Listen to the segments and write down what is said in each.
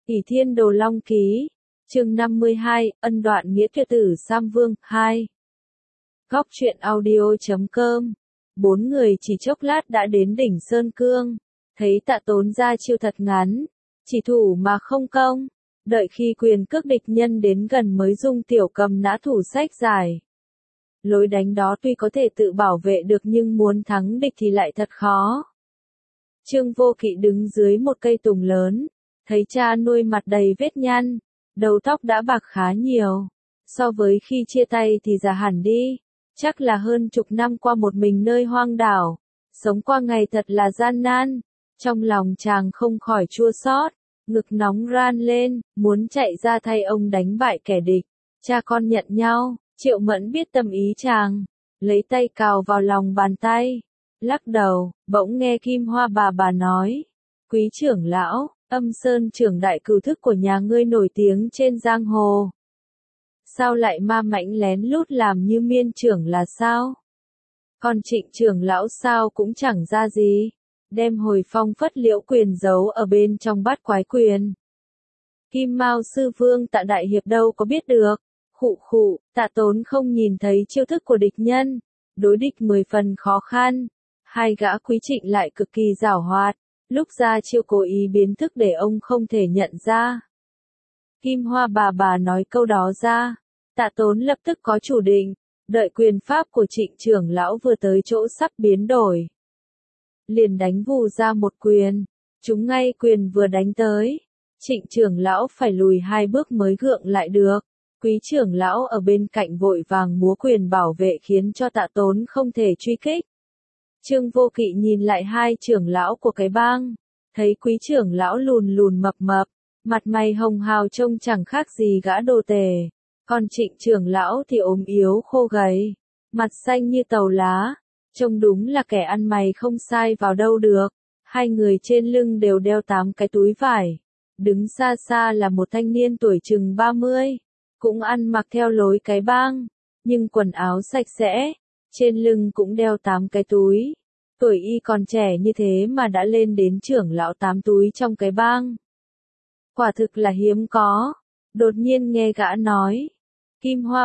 Ỷ Thiên Đồ Long Ký, chương 52, ân đoạn nghĩa tuyệt tử Sam Vương, 2. Góc truyện audio.com. Bốn người chỉ chốc lát đã đến đỉnh Sơn Cương, thấy Tạ Tốn ra chiêu thật ngắn, chỉ thủ mà không công, đợi khi quyền cước địch nhân đến gần mới dung tiểu cầm nã thủ sách giải. Lối đánh đó tuy có thể tự bảo vệ được nhưng muốn thắng địch thì lại thật khó. Trương Vô Kỵ đứng dưới một cây tùng lớn, thấy cha nuôi mặt đầy vết nhăn, đầu tóc đã bạc khá nhiều, so với khi chia tay thì già hẳn đi, chắc là hơn chục năm qua một mình nơi hoang đảo, sống qua ngày thật là gian nan, trong lòng chàng không khỏi chua xót, ngực nóng ran lên, muốn chạy ra thay ông đánh bại kẻ địch. Cha con nhận nhau, Triệu Mẫn biết tâm ý chàng, lấy tay cào vào lòng bàn tay, lắc đầu, bỗng nghe Kim Hoa bà nói, quý trưởng lão, Âm Sơn trưởng đại cửu thức của nhà ngươi nổi tiếng trên giang hồ. Sao lại ma mãnh lén lút làm như Miên trưởng là sao? Còn Trịnh trưởng lão sao cũng chẳng ra gì, đem Hồi Phong Phất Liễu quyền giấu ở bên trong bát quái quyền. Kim Mao sư vương Tạ đại hiệp đâu có biết được. Khụ, Tạ Tốn không nhìn thấy chiêu thức của địch nhân, đối địch 10 phần khó khăn. Hai gã Quý Trịnh lại cực kỳ giảo hoạt, lúc ra chiêu cố ý biến thức để ông không thể nhận ra. Kim Hoa bà nói câu đó ra, Tạ Tốn lập tức có chủ định, đợi quyền pháp của Trịnh trưởng lão vừa tới chỗ sắp biến đổi. Liền đánh vù ra một quyền, trúng ngay quyền vừa đánh tới. Trịnh trưởng lão phải lùi 2 bước mới gượng lại được. Quý trưởng lão ở bên cạnh vội vàng múa quyền bảo vệ khiến cho Tạ Tốn không thể truy kích. Trương Vô Kỵ nhìn lại hai trưởng lão của cái bang, thấy quý trưởng lão lùn mập, mặt mày hồng hào trông chẳng khác gì gã đồ tể, còn Trịnh trưởng lão thì ốm yếu khô gầy, mặt xanh như tàu lá, trông đúng là kẻ ăn mày không sai vào đâu được. Hai người trên lưng đều đeo 8 cái túi vải, đứng xa xa là một thanh niên tuổi chừng 30. Cũng ăn mặc theo lối cái bang, nhưng quần áo sạch sẽ, trên lưng cũng đeo 8 cái túi. Tuổi y còn trẻ như thế mà đã lên đến trưởng lão 8 túi trong cái bang. Quả thực là hiếm có. Đột nhiên nghe gã nói, Kim Hoa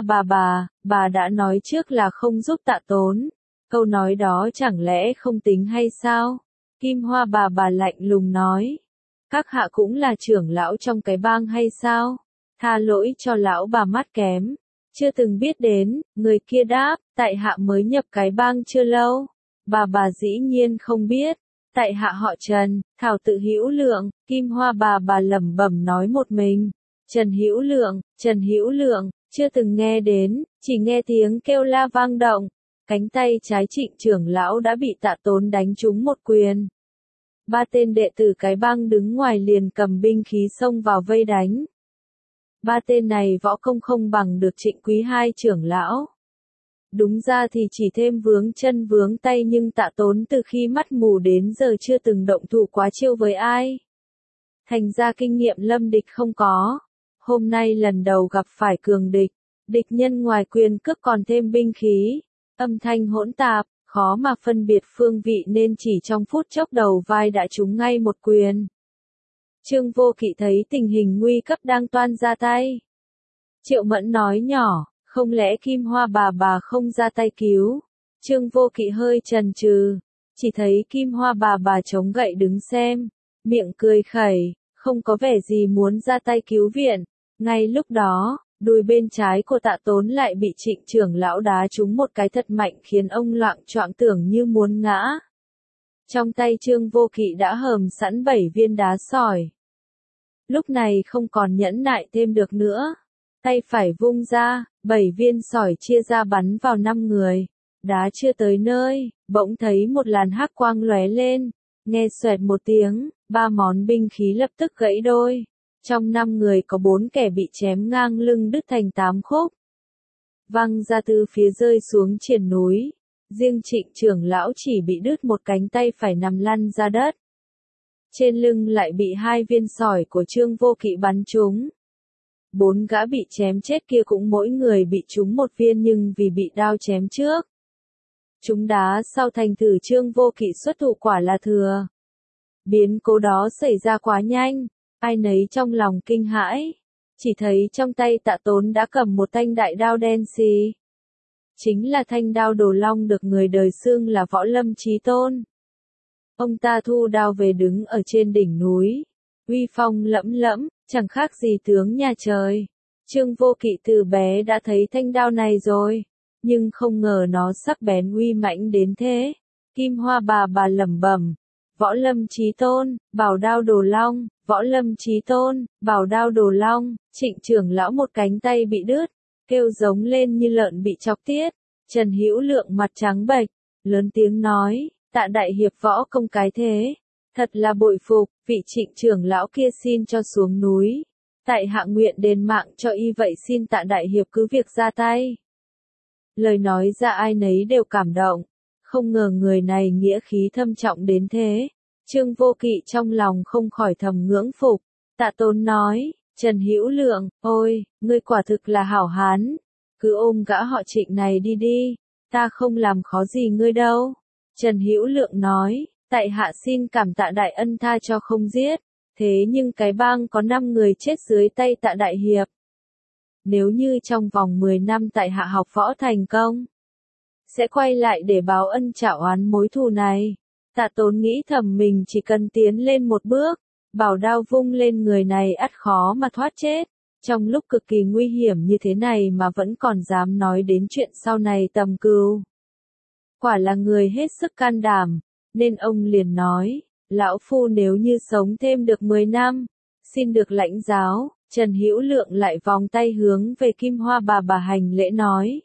bà đã nói trước là không giúp Tạ Tốn. Câu nói đó chẳng lẽ không tính hay sao? Kim Hoa bà lạnh lùng nói, các hạ cũng là trưởng lão trong cái bang hay sao? Tha lỗi cho lão bà mắt kém, chưa từng biết đến. Người kia đáp, tại hạ mới nhập cái bang chưa lâu. Bà dĩ nhiên không biết, tại hạ họ Trần, Thảo tự Hữu Lượng. Kim Hoa bà lẩm bẩm nói một mình, Trần Hữu Lượng, chưa từng nghe đến, chỉ nghe tiếng kêu la vang động, cánh tay trái Trịnh trưởng lão đã bị Tạ Tốn đánh trúng một quyền. 3 tên đệ tử cái bang đứng ngoài liền cầm binh khí xông vào vây đánh. 3 tên này võ công không bằng được Trịnh quý hai trưởng lão. Đúng ra thì chỉ thêm vướng chân vướng tay, nhưng Tạ Tốn từ khi mắt mù đến giờ chưa từng động thủ quá chiêu với ai. Thành ra kinh nghiệm lâm địch không có. Hôm nay lần đầu gặp phải cường địch, địch nhân ngoài quyền cước còn thêm binh khí, âm thanh hỗn tạp, khó mà phân biệt phương vị nên chỉ trong phút chốc đầu vai đã trúng ngay một quyền. Trương Vô Kỵ thấy tình hình nguy cấp đang toan ra tay. Triệu Mẫn nói nhỏ, không lẽ Kim Hoa bà không ra tay cứu? Trương Vô Kỵ hơi chần chừ, chỉ thấy Kim Hoa bà chống gậy đứng xem, miệng cười khẩy, không có vẻ gì muốn ra tay cứu viện. Ngay lúc đó, đùi bên trái của Tạ Tốn lại bị Trịnh trưởng lão đá trúng một cái thật mạnh khiến ông loạng choạng tưởng như muốn ngã. Trong tay Trương Vô Kỵ đã hầm sẵn 7 viên đá sỏi. Lúc này không còn nhẫn nại thêm được nữa. Tay phải vung ra, 7 viên sỏi chia ra bắn vào 5 người. Đá chưa tới nơi, bỗng thấy một làn hắc quang lóe lên. Nghe xoẹt một tiếng, 3 món binh khí lập tức gãy đôi. Trong 5 người có 4 kẻ bị chém ngang lưng đứt thành 8 khúc. Văng ra từ phía rơi xuống triển núi. Riêng Trịnh trưởng lão chỉ bị đứt một cánh tay phải nằm lăn ra đất. Trên lưng lại bị 2 viên sỏi của Trương Vô Kỵ bắn trúng. 4 gã bị chém chết kia cũng mỗi người bị trúng 1 viên, nhưng vì bị đao chém trước. Trúng đá sau thành thử Trương Vô Kỵ xuất thủ quả là thừa. Biến cố đó xảy ra quá nhanh, Ai nấy trong lòng kinh hãi, chỉ thấy trong tay Tạ Tốn đã cầm một thanh đại đao đen xì. Chính là thanh đao Đồ Long được người đời xưng là Võ Lâm Chí Tôn. Ông ta thu đao về đứng ở trên đỉnh núi, uy phong lẫm lẫm, chẳng khác gì tướng nhà trời. Trương Vô Kỵ từ bé đã thấy thanh đao này rồi, nhưng không ngờ nó sắc bén uy mãnh đến thế. Kim Hoa bà lẩm bẩm, Võ Lâm Chí Tôn, bảo đao Đồ Long, Võ Lâm Chí Tôn, bảo đao Đồ Long. Trịnh trưởng lão một cánh tay bị đứt, kêu giống lên như lợn bị chọc tiết. Trần Hữu Lượng mặt trắng bệch, lớn tiếng nói, Tạ đại hiệp võ công cái thế, thật là bội phục, vị Trịnh trưởng lão kia xin cho xuống núi. Tại hạ nguyện đền mạng cho y, vậy xin Tạ đại hiệp cứ việc ra tay. Lời nói ra ai nấy đều cảm động, không ngờ người này nghĩa khí thâm trọng đến thế. Trương Vô Kỵ trong lòng không khỏi thầm ngưỡng phục. Tạ Tốn nói, Trần Hữu Lượng, ôi, ngươi quả thực là hảo hán, cứ ôm gã họ Trịnh này đi đi, ta không làm khó gì ngươi đâu. Trần Hữu Lượng nói, tại hạ xin cảm tạ đại ân tha cho không giết, thế nhưng cái bang có 5 người chết dưới tay Tạ đại hiệp. Nếu như trong vòng 10 năm tại hạ học võ thành công, sẽ quay lại để báo ân trả oán mối thù này. Tạ Tốn nghĩ thầm mình chỉ cần tiến lên một bước, bảo đao vung lên người này ắt khó mà thoát chết. Trong lúc cực kỳ nguy hiểm như thế này mà vẫn còn dám nói đến chuyện sau này tầm cừu. Quả là người hết sức can đảm, nên ông liền nói, lão phu nếu như sống thêm được 10 năm, xin được lãnh giáo. Trần Hữu Lượng lại vòng tay hướng về Kim Hoa bà hành lễ nói.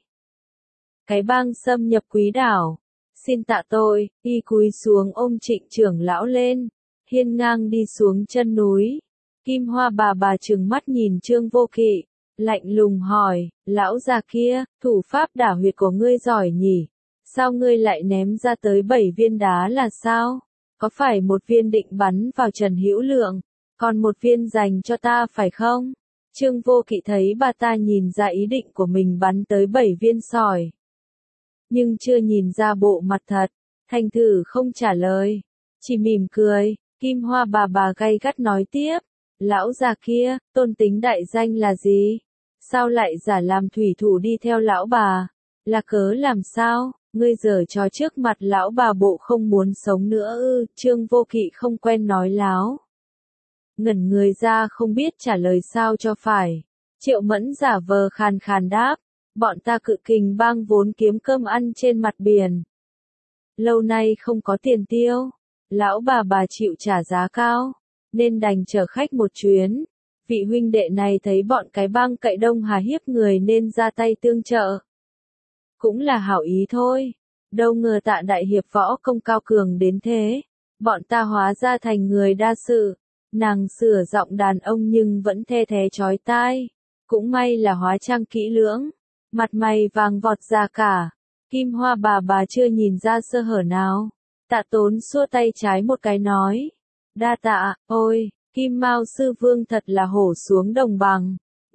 Cái bang xâm nhập Quý đảo, xin tạ tội, y cúi xuống ôm Trịnh trưởng lão lên, hiên ngang đi xuống chân núi. Kim Hoa bà trừng mắt nhìn Trương Vô Kỵ, lạnh lùng hỏi, lão già kia, thủ pháp đả huyệt của ngươi giỏi nhỉ? Sao ngươi lại ném ra tới 7 viên đá là sao? Có phải một viên định bắn vào Trần Hữu Lượng, còn một viên dành cho ta phải không? Trương Vô Kỵ thấy bà ta nhìn ra ý định của mình bắn tới 7 viên sỏi, nhưng chưa nhìn ra bộ mặt thật, thành thử không trả lời, chỉ mỉm cười. Kim Hoa bà gay gắt nói tiếp, lão già kia, tôn tính đại danh là gì? Sao lại giả làm thủy thủ đi theo lão bà? Là cớ làm sao? Ngươi giở trò trước mặt lão bà bộ không muốn sống nữa ư? Trương Vô Kỵ không quen nói láo, ngẩn người ra không biết trả lời sao cho phải. Triệu Mẫn giả vờ khàn khàn đáp, bọn ta Cự Kình bang vốn kiếm cơm ăn trên mặt biển, lâu nay không có tiền tiêu, lão bà chịu trả giá cao, nên đành chở khách một chuyến. Vị huynh đệ này thấy bọn cái bang cậy Đông Hà hiếp người nên ra tay tương trợ, cũng là hảo ý thôi, đâu ngờ Tạ đại hiệp võ công cao cường đến thế, bọn ta hóa ra thành người đa sự. Nàng sửa giọng đàn ông nhưng vẫn the thé chói tai, cũng may là hóa trang kỹ lưỡng, mặt mày vàng vọt ra cả. Kim Hoa bà chưa nhìn ra sơ hở nào. Tạ Tốn xua tay trái một cái nói, đa tạ. Ôi, Kim Mao sư vương thật là hổ xuống đồng bằng,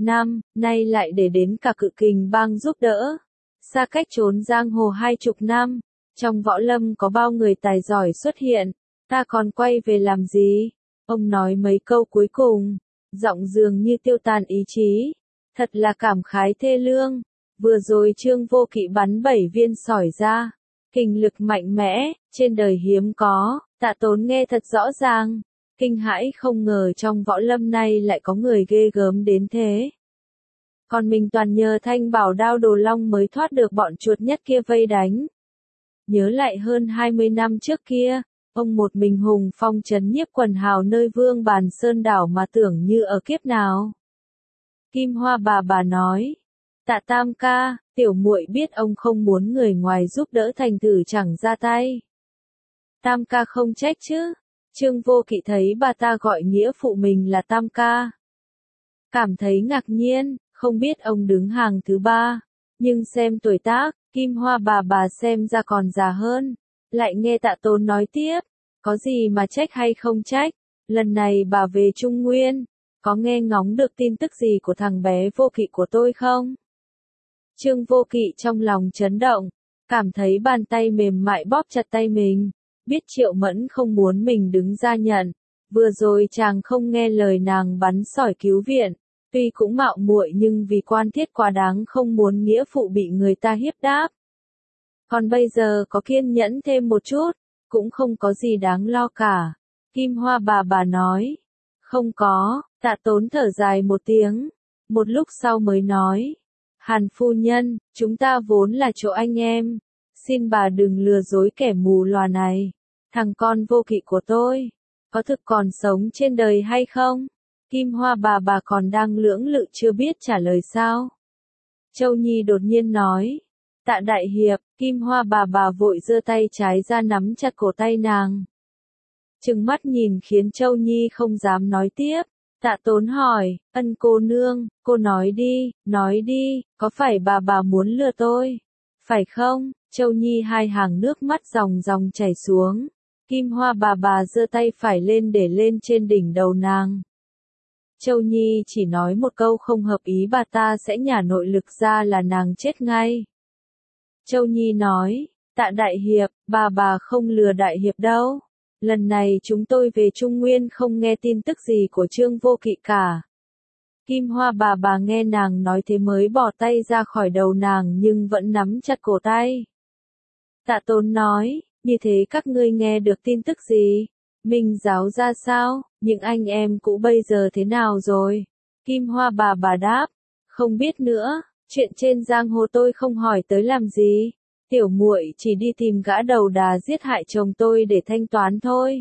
nay lại để đến cả Cự Kình bang giúp đỡ. Xa cách trốn giang hồ 20 năm, trong võ lâm có bao người tài giỏi xuất hiện, ta còn quay về làm gì? Ông nói mấy câu cuối cùng, giọng dường như tiêu tan ý chí, thật là cảm khái thê lương. Vừa rồi Trương Vô Kỵ bắn 7 viên sỏi ra, kình lực mạnh mẽ, trên đời hiếm có. Tạ Tốn nghe thật rõ ràng, kinh hãi không ngờ trong võ lâm này lại có người ghê gớm đến thế. Còn mình toàn nhờ thanh bảo đao Đồ Long mới thoát được bọn chuột nhất kia vây đánh. Nhớ lại hơn 20 năm trước kia, ông một mình hùng phong trấn nhiếp quần hào nơi Vương Bàn Sơn đảo mà tưởng như ở kiếp nào. Kim Hoa bà nói, Tạ tam ca, tiểu muội biết ông không muốn người ngoài giúp đỡ thành thử chẳng ra tay. Tam ca không trách chứ? Trương Vô Kỵ thấy bà ta gọi nghĩa phụ mình là tam ca, cảm thấy ngạc nhiên, không biết ông đứng hàng thứ 3, nhưng xem tuổi tác, Kim Hoa bà xem ra còn già hơn. Lại nghe Tạ Tốn nói tiếp, có gì mà trách hay không trách, lần này bà về Trung Nguyên, có nghe ngóng được tin tức gì của thằng bé Vô Kỵ của tôi không? Trương Vô Kỵ trong lòng chấn động, cảm thấy bàn tay mềm mại bóp chặt tay mình, biết Triệu Mẫn không muốn mình đứng ra nhận, Vừa rồi chàng không nghe lời nàng bắn sỏi cứu viện, tuy cũng mạo muội nhưng vì quan thiết quá đáng không muốn nghĩa phụ bị người ta hiếp đáp. Còn bây giờ có kiên nhẫn thêm một chút, cũng không có gì đáng lo cả. Kim Hoa bà nói. Không có, Tạ Tốn thở dài một tiếng, một lúc sau mới nói. Hàn phu nhân, chúng ta vốn là chỗ anh em, xin bà đừng lừa dối kẻ mù lòa này. Thằng con vô kỵ của tôi, có thực còn sống trên đời hay không? Kim Hoa bà còn đang lưỡng lự chưa biết trả lời sao. Châu Nhi đột nhiên nói. Tạ đại hiệp, Kim Hoa bà vội giơ tay trái ra nắm chặt cổ tay nàng. Trừng mắt nhìn khiến Châu Nhi không dám nói tiếp. Tạ Tốn hỏi, Ân cô nương, cô nói đi, có phải bà muốn lừa tôi? Phải không? Châu Nhi hai hàng nước mắt ròng ròng chảy xuống. Kim Hoa bà giơ tay phải lên để lên trên đỉnh đầu nàng. Châu Nhi chỉ nói một câu không hợp ý bà ta sẽ nhả nội lực ra là nàng chết ngay. Châu Nhi nói, Tạ đại hiệp, bà không lừa đại hiệp đâu. Lần này chúng tôi về Trung Nguyên không nghe tin tức gì của Trương Vô Kỵ cả. Kim Hoa bà nghe nàng nói thế mới bỏ tay ra khỏi đầu nàng nhưng vẫn nắm chặt cổ tay. Tạ Tốn nói, như thế các ngươi nghe được tin tức gì? Minh giáo ra sao? Những anh em cũ bây giờ thế nào rồi? Kim Hoa bà đáp, không biết nữa, chuyện trên giang hồ tôi không hỏi tới làm gì. Tiểu muội chỉ đi tìm gã đầu đà giết hại chồng tôi để thanh toán thôi.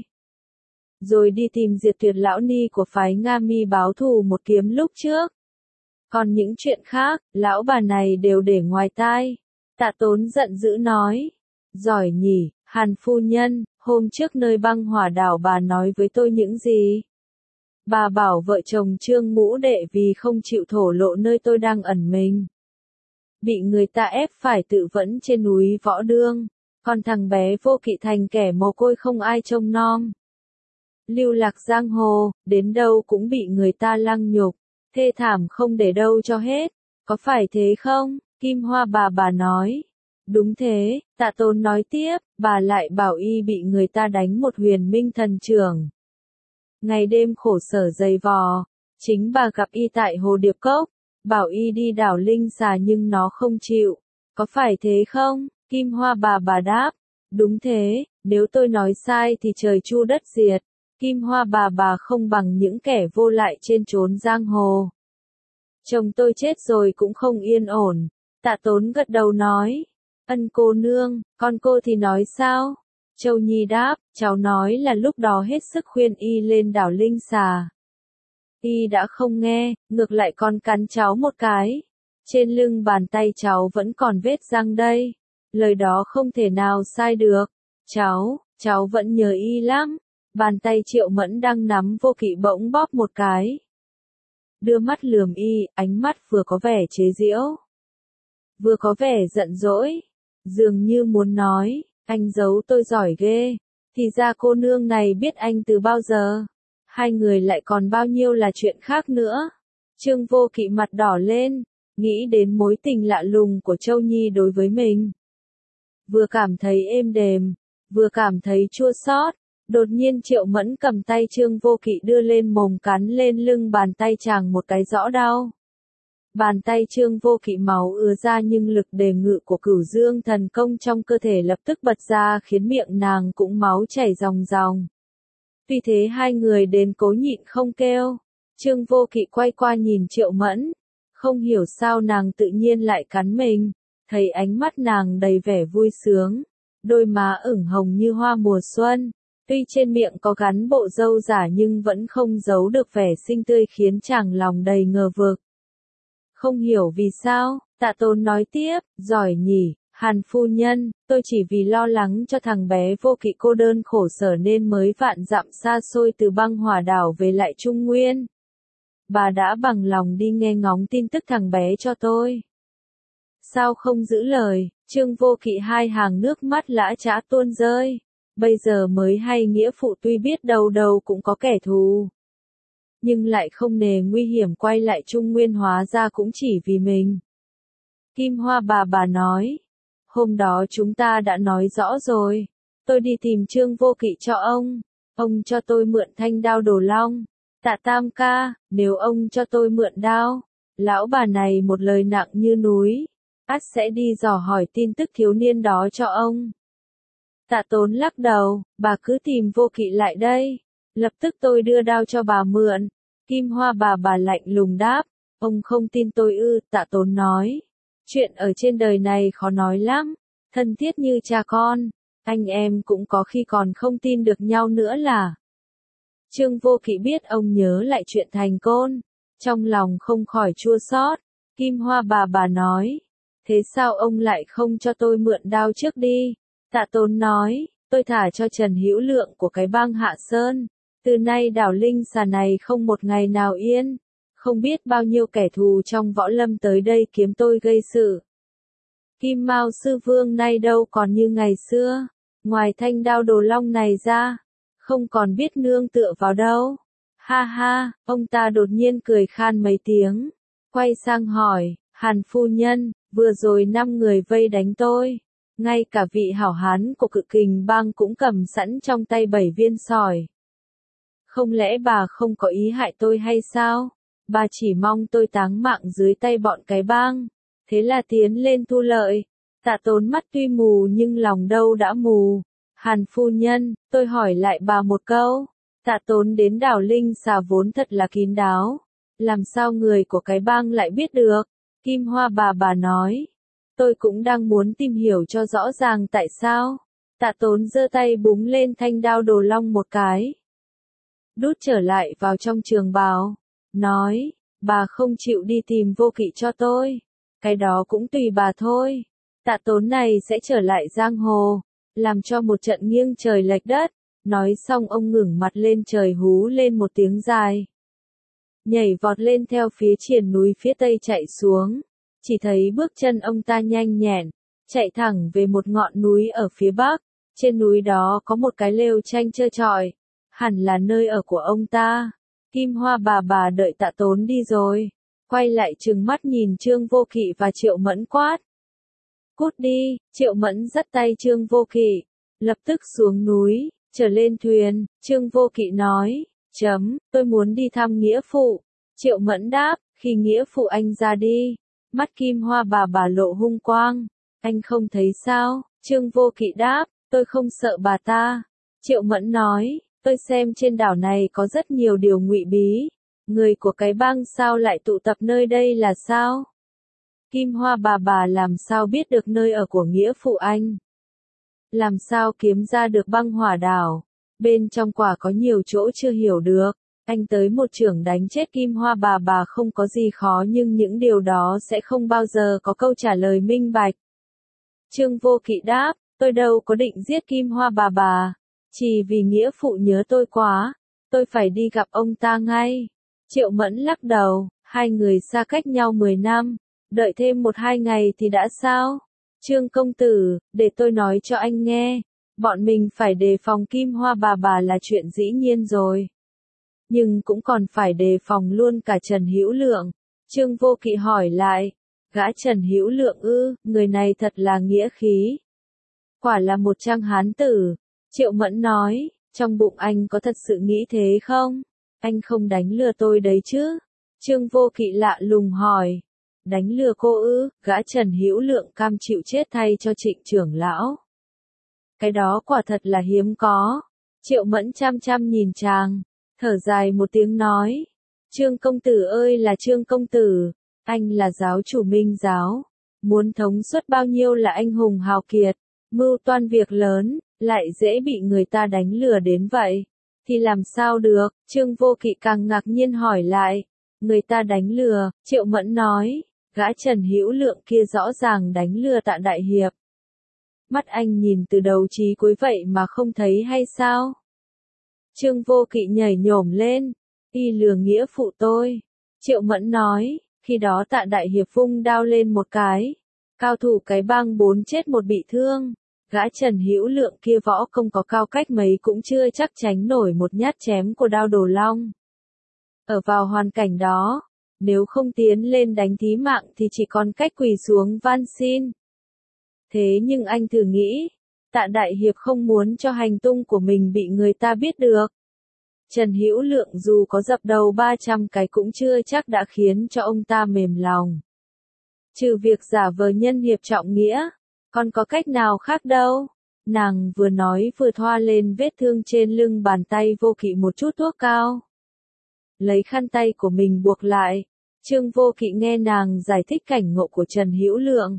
Rồi đi tìm Diệt Tuyệt lão ni của phái Nga Mi báo thù một kiếm lúc trước. Còn những chuyện khác, lão bà này đều để ngoài tai. Tạ Tốn giận dữ nói. Giỏi nhỉ, Hàn phu nhân, hôm trước nơi băng hỏa đảo bà nói với tôi những gì? Bà bảo vợ chồng Trương Ngũ Đệ vì không chịu thổ lộ nơi tôi đang ẩn mình. Bị người ta ép phải tự vẫn trên núi Võ Đương, còn thằng bé Vô Kỵ thành kẻ mồ côi không ai trông nom. Lưu lạc giang hồ, đến đâu cũng bị người ta lăng nhục, thê thảm không để đâu cho hết, có phải thế không? Kim Hoa bà nói. Đúng thế, Tạ Tốn nói tiếp, bà lại bảo y bị người ta đánh một huyền minh thần trưởng. Ngày đêm khổ sở dày vò, chính bà gặp y tại Hồ Điệp Cốc, bảo y đi đảo Linh Xà nhưng nó không chịu, có phải thế không? Kim Hoa bà đáp, đúng thế, nếu tôi nói sai thì trời chu đất diệt, Kim Hoa bà không bằng những kẻ vô lại trên chốn giang hồ. Chồng tôi chết rồi cũng không yên ổn, Tạ Tốn gật đầu nói. Ân cô nương, con cô thì nói sao? Châu Nhi đáp, cháu nói là lúc đó hết sức khuyên y lên đảo Linh Xà. Y đã không nghe, ngược lại còn cắn cháu một cái. Trên lưng bàn tay cháu vẫn còn vết răng đây. Lời đó không thể nào sai được. Cháu vẫn nhớ y lắm. Bàn tay Triệu Mẫn đang nắm Vô Kỵ bỗng bóp một cái. Đưa mắt lườm y, ánh mắt vừa có vẻ chế giễu, vừa có vẻ giận dỗi. Dường như muốn nói, anh giấu tôi giỏi ghê, thì ra cô nương này biết anh từ bao giờ. Hai người lại còn bao nhiêu là chuyện khác nữa. Trương Vô Kỵ mặt đỏ lên, nghĩ đến mối tình lạ lùng của Châu Nhi đối với mình. Vừa cảm thấy êm đềm, vừa cảm thấy chua xót. Đột nhiên Triệu Mẫn cầm tay Trương Vô Kỵ đưa lên mồm cắn lên lưng bàn tay chàng một cái rõ đau. Bàn tay Trương Vô Kỵ máu ứa ra nhưng lực đề ngự của Cửu Dương thần công trong cơ thể lập tức bật ra khiến miệng nàng cũng máu chảy ròng ròng. Tuy thế hai người đến cố nhịn không kêu. Trương Vô Kỵ quay qua nhìn Triệu Mẫn, không hiểu sao nàng tự nhiên lại cắn mình, thấy ánh mắt nàng đầy vẻ vui sướng, đôi má ửng hồng như hoa mùa xuân. Tuy trên miệng có gắn bộ râu giả nhưng vẫn không giấu được vẻ xinh tươi khiến chàng lòng đầy ngờ vực. Không hiểu vì sao, Tạ Tốn nói tiếp, giỏi nhỉ, Hàn phu nhân, tôi chỉ vì lo lắng cho thằng bé Vô Kỵ cô đơn khổ sở nên mới vạn dặm xa xôi từ băng hỏa đảo về lại Trung Nguyên. Bà đã bằng lòng đi nghe ngóng tin tức thằng bé cho tôi. Sao không giữ lời? Trương Vô Kỵ hai hàng nước mắt lã chã tuôn rơi. Bây giờ mới hay nghĩa phụ tuy biết đâu đâu cũng có kẻ thù, nhưng lại không nề nguy hiểm quay lại Trung Nguyên hóa ra cũng chỉ vì mình. Kim Hoa bà nói, hôm đó chúng ta đã nói rõ rồi, tôi đi tìm Trương Vô Kỵ cho ông, Ông cho tôi mượn thanh đao Đồ Long. Tạ Tam ca, nếu ông cho tôi mượn đao, lão bà này một lời nặng như núi, ắt sẽ đi dò hỏi tin tức thiếu niên đó cho ông. Tạ Tốn lắc đầu, bà cứ tìm Vô Kỵ lại đây. Lập tức tôi đưa đao cho bà mượn. Kim Hoa bà lạnh lùng đáp, ông không tin tôi ư? Tạ Tốn nói, chuyện ở trên đời này khó nói lắm, thân thiết như cha con, anh em cũng có khi còn không tin được nhau nữa là. Trương Vô Kỵ biết ông nhớ lại chuyện Thành Côn, trong lòng không khỏi chua xót. Kim Hoa bà nói, thế sao ông lại không cho tôi mượn đao trước đi? Tạ Tốn nói, tôi thả cho Trần Hữu Lượng của cái bang Hạ Sơn. Từ nay đảo Linh Xà này không một ngày nào yên, không biết bao nhiêu kẻ thù trong võ lâm tới đây kiếm tôi gây sự. Kim Mao Sư Vương nay đâu còn như ngày xưa, ngoài thanh đao Đồ Long này ra, không còn biết nương tựa vào đâu. Ha ha, ông ta đột nhiên cười khan mấy tiếng, quay sang hỏi, Hàn phu nhân, vừa rồi 5 người vây đánh tôi, ngay cả vị hảo hán của Cự Kình bang cũng cầm sẵn trong tay 7 viên sỏi. Không lẽ bà không có ý hại tôi hay sao? Bà chỉ mong tôi táng mạng dưới tay bọn cái bang, thế là tiến lên thu lợi. Tạ Tốn mắt tuy mù nhưng lòng đâu đã mù. Hàn phu nhân, tôi hỏi lại bà một câu. Tạ Tốn đến đảo Linh Xà vốn thật là kín đáo, làm sao người của cái bang lại biết được? Kim Hoa bà nói, tôi cũng đang muốn tìm hiểu cho rõ ràng tại sao. Tạ Tốn giơ tay búng lên thanh đao Đồ Long một cái, đút trở lại vào trong trường bào, nói, bà không chịu đi tìm Vô Kỵ cho tôi, cái đó cũng tùy bà thôi. Tạ Tốn này sẽ trở lại giang hồ, làm cho một trận nghiêng trời lệch đất. Nói xong ông ngẩng mặt lên trời hú lên một tiếng dài, nhảy vọt lên theo phía triền núi phía tây chạy xuống. Chỉ thấy bước chân ông ta nhanh nhẹn, chạy thẳng về một ngọn núi ở phía bắc. Trên núi đó có một cái lều tranh trơ trọi, hẳn là nơi ở của ông ta. Kim Hoa bà đợi Tạ Tốn đi rồi, quay lại trừng mắt nhìn Trương Vô Kỵ và Triệu Mẫn quát, cút đi. Triệu Mẫn dắt tay Trương Vô Kỵ, lập tức xuống núi, trở lên thuyền. Trương Vô Kỵ nói, tôi muốn đi thăm nghĩa phụ. Triệu Mẫn đáp, khi nghĩa phụ anh ra đi. Mắt Kim Hoa bà lộ hung quang, anh không thấy sao? Trương Vô Kỵ đáp, tôi không sợ bà ta. Triệu Mẫn nói, tôi xem trên đảo này có rất nhiều điều ngụy bí, người của cái bang sao lại tụ tập nơi đây là sao? Kim Hoa bà làm sao biết được nơi ở của nghĩa phụ anh? Làm sao kiếm ra được băng hỏa đảo? Bên trong quả có nhiều chỗ chưa hiểu được. Anh tới một chưởng đánh chết Kim Hoa bà không có gì khó, nhưng những điều đó sẽ không bao giờ có câu trả lời minh bạch. Trương Vô Kỵ đáp, tôi đâu có định giết Kim Hoa bà, chỉ vì nghĩa phụ nhớ tôi quá, tôi phải đi gặp ông ta ngay. Triệu Mẫn lắc đầu, hai người xa cách nhau 10 năm, đợi thêm 1-2 ngày thì đã sao? Trương công tử, để tôi nói cho anh nghe, bọn mình phải đề phòng Kim Hoa bà là chuyện dĩ nhiên rồi. Nhưng cũng còn phải đề phòng luôn cả Trần Hữu Lượng. Trương Vô Kỵ hỏi lại, gã Trần Hữu Lượng ư? Người này thật là nghĩa khí, quả là một trang hán tử. Triệu Mẫn nói, trong bụng anh có thật sự nghĩ thế không? Anh không đánh lừa tôi đấy chứ? Trương Vô Kỵ lạ lùng hỏi, đánh lừa cô ư? Gã Trần Hữu Lượng cam chịu chết thay cho Trịnh trưởng lão. Cái đó quả thật là hiếm có. Triệu Mẫn chăm chăm nhìn chàng, thở dài một tiếng nói, Trương công tử ơi là Trương công tử, anh là giáo chủ Minh giáo, muốn thống suất bao nhiêu là anh hùng hào kiệt, mưu toan việc lớn, lại dễ bị người ta đánh lừa đến vậy, thì làm sao được? Trương Vô Kỵ càng ngạc nhiên hỏi lại, người ta đánh lừa? Triệu Mẫn nói, gã Trần Hữu Lượng kia rõ ràng đánh lừa Tạ đại hiệp. Mắt anh nhìn từ đầu chí cuối vậy mà không thấy hay sao? Trương Vô Kỵ nhảy nhổm lên, y lừa nghĩa phụ tôi. Triệu Mẫn nói, khi đó Tạ đại hiệp vung đao lên một cái, cao thủ cái bang 4 chết 1 bị thương. Gã Trần Hữu Lượng kia võ công có cao cách mấy cũng chưa chắc tránh nổi một nhát chém của đao Đồ Long. Ở vào hoàn cảnh đó, nếu không tiến lên đánh thí mạng thì chỉ còn cách quỳ xuống van xin. Thế nhưng anh thử nghĩ, Tạ Đại Hiệp không muốn cho hành tung của mình bị người ta biết được. Trần Hữu Lượng dù có dập đầu 300 cái cũng chưa chắc đã khiến cho ông ta mềm lòng. Trừ việc giả vờ nhân hiệp trọng nghĩa, còn có cách nào khác đâu. Nàng vừa nói vừa thoa lên vết thương trên lưng bàn tay Vô Kỵ một chút thuốc cao. Lấy khăn tay của mình buộc lại, Trương Vô Kỵ nghe nàng giải thích cảnh ngộ của Trần Hữu Lượng.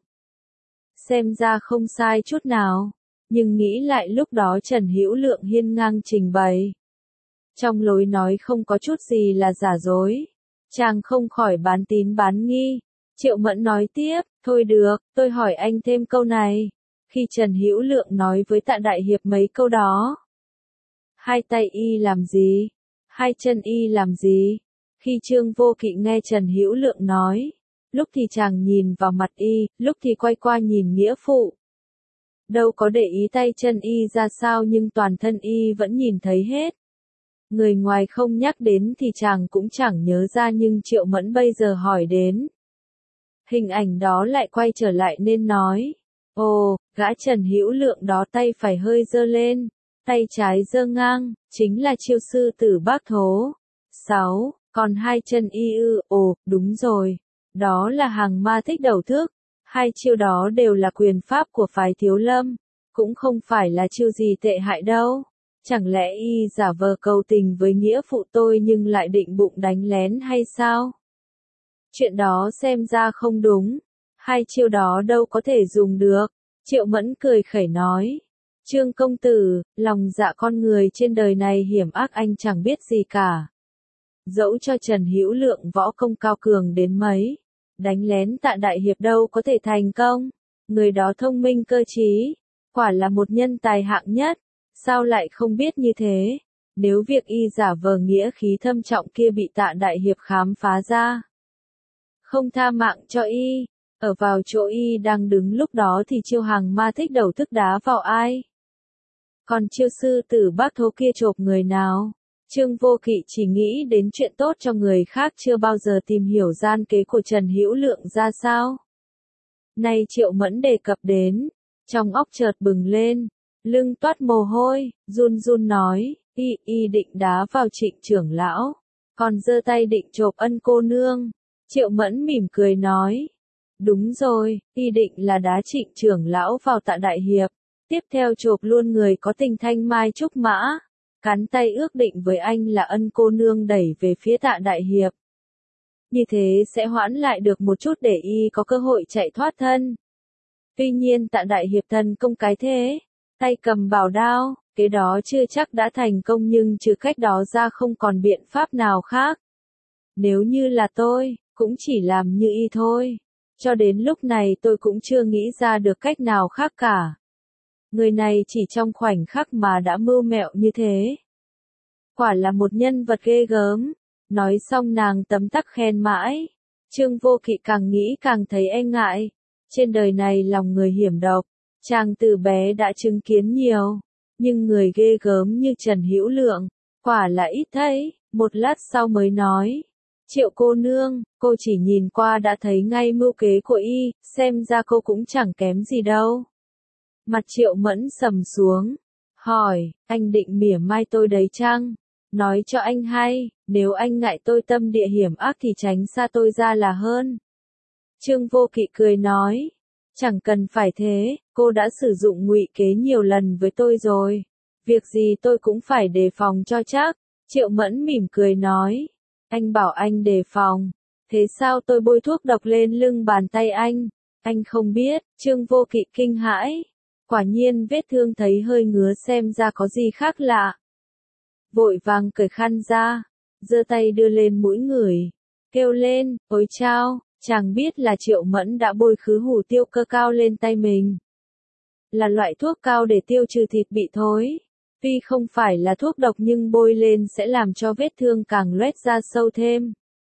Xem ra không sai chút nào, nhưng nghĩ lại lúc đó Trần Hữu Lượng hiên ngang trình bày. Trong lối nói không có chút gì là giả dối. Chàng không khỏi bán tín bán nghi. Triệu Mẫn nói tiếp, thôi được, tôi hỏi anh thêm câu này. Khi Trần Hữu Lượng nói với Tạ Đại Hiệp mấy câu đó. Hai tay y làm gì? Hai chân y làm gì? Khi Trương Vô Kỵ nghe Trần Hữu Lượng nói, lúc thì chàng nhìn vào mặt y, lúc thì quay qua nhìn nghĩa phụ. Đâu có để ý tay chân y ra sao nhưng toàn thân y vẫn nhìn thấy hết. Người ngoài không nhắc đến thì chàng cũng chẳng nhớ ra nhưng Triệu Mẫn bây giờ hỏi đến. Hình ảnh đó lại quay trở lại nên nói. Ồ, gã Trần Hữu Lượng đó tay phải hơi giơ lên, tay trái giơ ngang, chính là chiêu sư tử Bác Thố. 6. Còn hai chân y ồ, đúng rồi. Đó là hàng ma thích đầu thước. Hai chiêu đó đều là quyền pháp của phái Thiếu Lâm. Cũng không phải là chiêu gì tệ hại đâu. Chẳng lẽ y giả vờ cầu tình với nghĩa phụ tôi nhưng lại định bụng đánh lén hay sao? Chuyện đó xem ra không đúng. Hai chiêu đó đâu có thể dùng được. Triệu Mẫn cười khẩy nói. Trương công tử, lòng dạ con người trên đời này hiểm ác anh chẳng biết gì cả. Dẫu cho Trần Hữu Lượng võ công cao cường đến mấy, đánh lén Tạ Đại Hiệp đâu có thể thành công. Người đó thông minh cơ trí, quả là một nhân tài hạng nhất. Sao lại không biết như thế? Nếu việc y giả vờ nghĩa khí thâm trọng kia bị Tạ Đại Hiệp khám phá ra, không tha mạng cho y, ở vào chỗ y đang đứng lúc đó thì chiêu hàng ma thích đầu thức đá vào ai? Còn chiêu sư tử Bác Thố kia chộp người nào? Trương Vô Kỵ chỉ nghĩ đến chuyện tốt cho người khác chưa bao giờ tìm hiểu gian kế của Trần Hữu Lượng ra sao. Nay Triệu Mẫn đề cập đến, trong óc chợt bừng lên, lưng toát mồ hôi, run run nói, y định đá vào Trịnh trưởng lão, còn giơ tay định chộp Ân cô nương. Triệu Mẫn mỉm cười nói, đúng rồi, y định là đá Trịnh trưởng lão vào Tạ Đại Hiệp, tiếp theo chộp luôn người có tình thanh mai trúc mã, cắn tay ước định với anh là Ân cô nương đẩy về phía Tạ Đại Hiệp. Như thế sẽ hoãn lại được một chút để y có cơ hội chạy thoát thân. Tuy nhiên Tạ Đại Hiệp thần công cái thế, tay cầm bảo đao, cái đó chưa chắc đã thành công nhưng trừ cách đó ra không còn biện pháp nào khác. Nếu như là tôi, cũng chỉ làm như y thôi. Cho đến lúc này tôi cũng chưa nghĩ ra được cách nào khác cả. Người này chỉ trong khoảnh khắc mà đã mưu mẹo như thế. Quả là một nhân vật ghê gớm. Nói xong nàng tấm tắc khen mãi. Trương Vô Kỵ càng nghĩ càng thấy e ngại. Trên đời này lòng người hiểm độc. Chàng từ bé đã chứng kiến nhiều. Nhưng người ghê gớm như Trần Hữu Lượng, quả là ít thấy. Một lát sau mới nói. Triệu cô nương, cô chỉ nhìn qua đã thấy ngay mưu kế của y, xem ra cô cũng chẳng kém gì đâu. Mặt Triệu Mẫn sầm xuống, hỏi, anh định mỉa mai tôi đấy chăng? Nói cho anh hay, nếu anh ngại tôi tâm địa hiểm ác thì tránh xa tôi ra là hơn. Trương Vô Kỵ cười nói, chẳng cần phải thế, cô đã sử dụng ngụy kế nhiều lần với tôi rồi. Việc gì tôi cũng phải đề phòng cho chắc. Triệu Mẫn mỉm cười nói. Anh bảo anh đề phòng, thế sao tôi bôi thuốc độc lên lưng bàn tay anh không biết. Trương Vô Kỵ kinh hãi, quả nhiên vết thương thấy hơi ngứa xem ra có gì khác lạ. Vội vàng cởi khăn ra, giơ tay đưa lên mũi ngửi, kêu lên, ôi chao, chàng biết là Triệu Mẫn đã bôi khứ hủ tiêu cơ cao lên tay mình. Là loại thuốc cao để tiêu trừ thịt bị thối. Tuy không phải là thuốc độc nhưng bôi lên sẽ làm cho vết thương càng loét ra sâu thêm.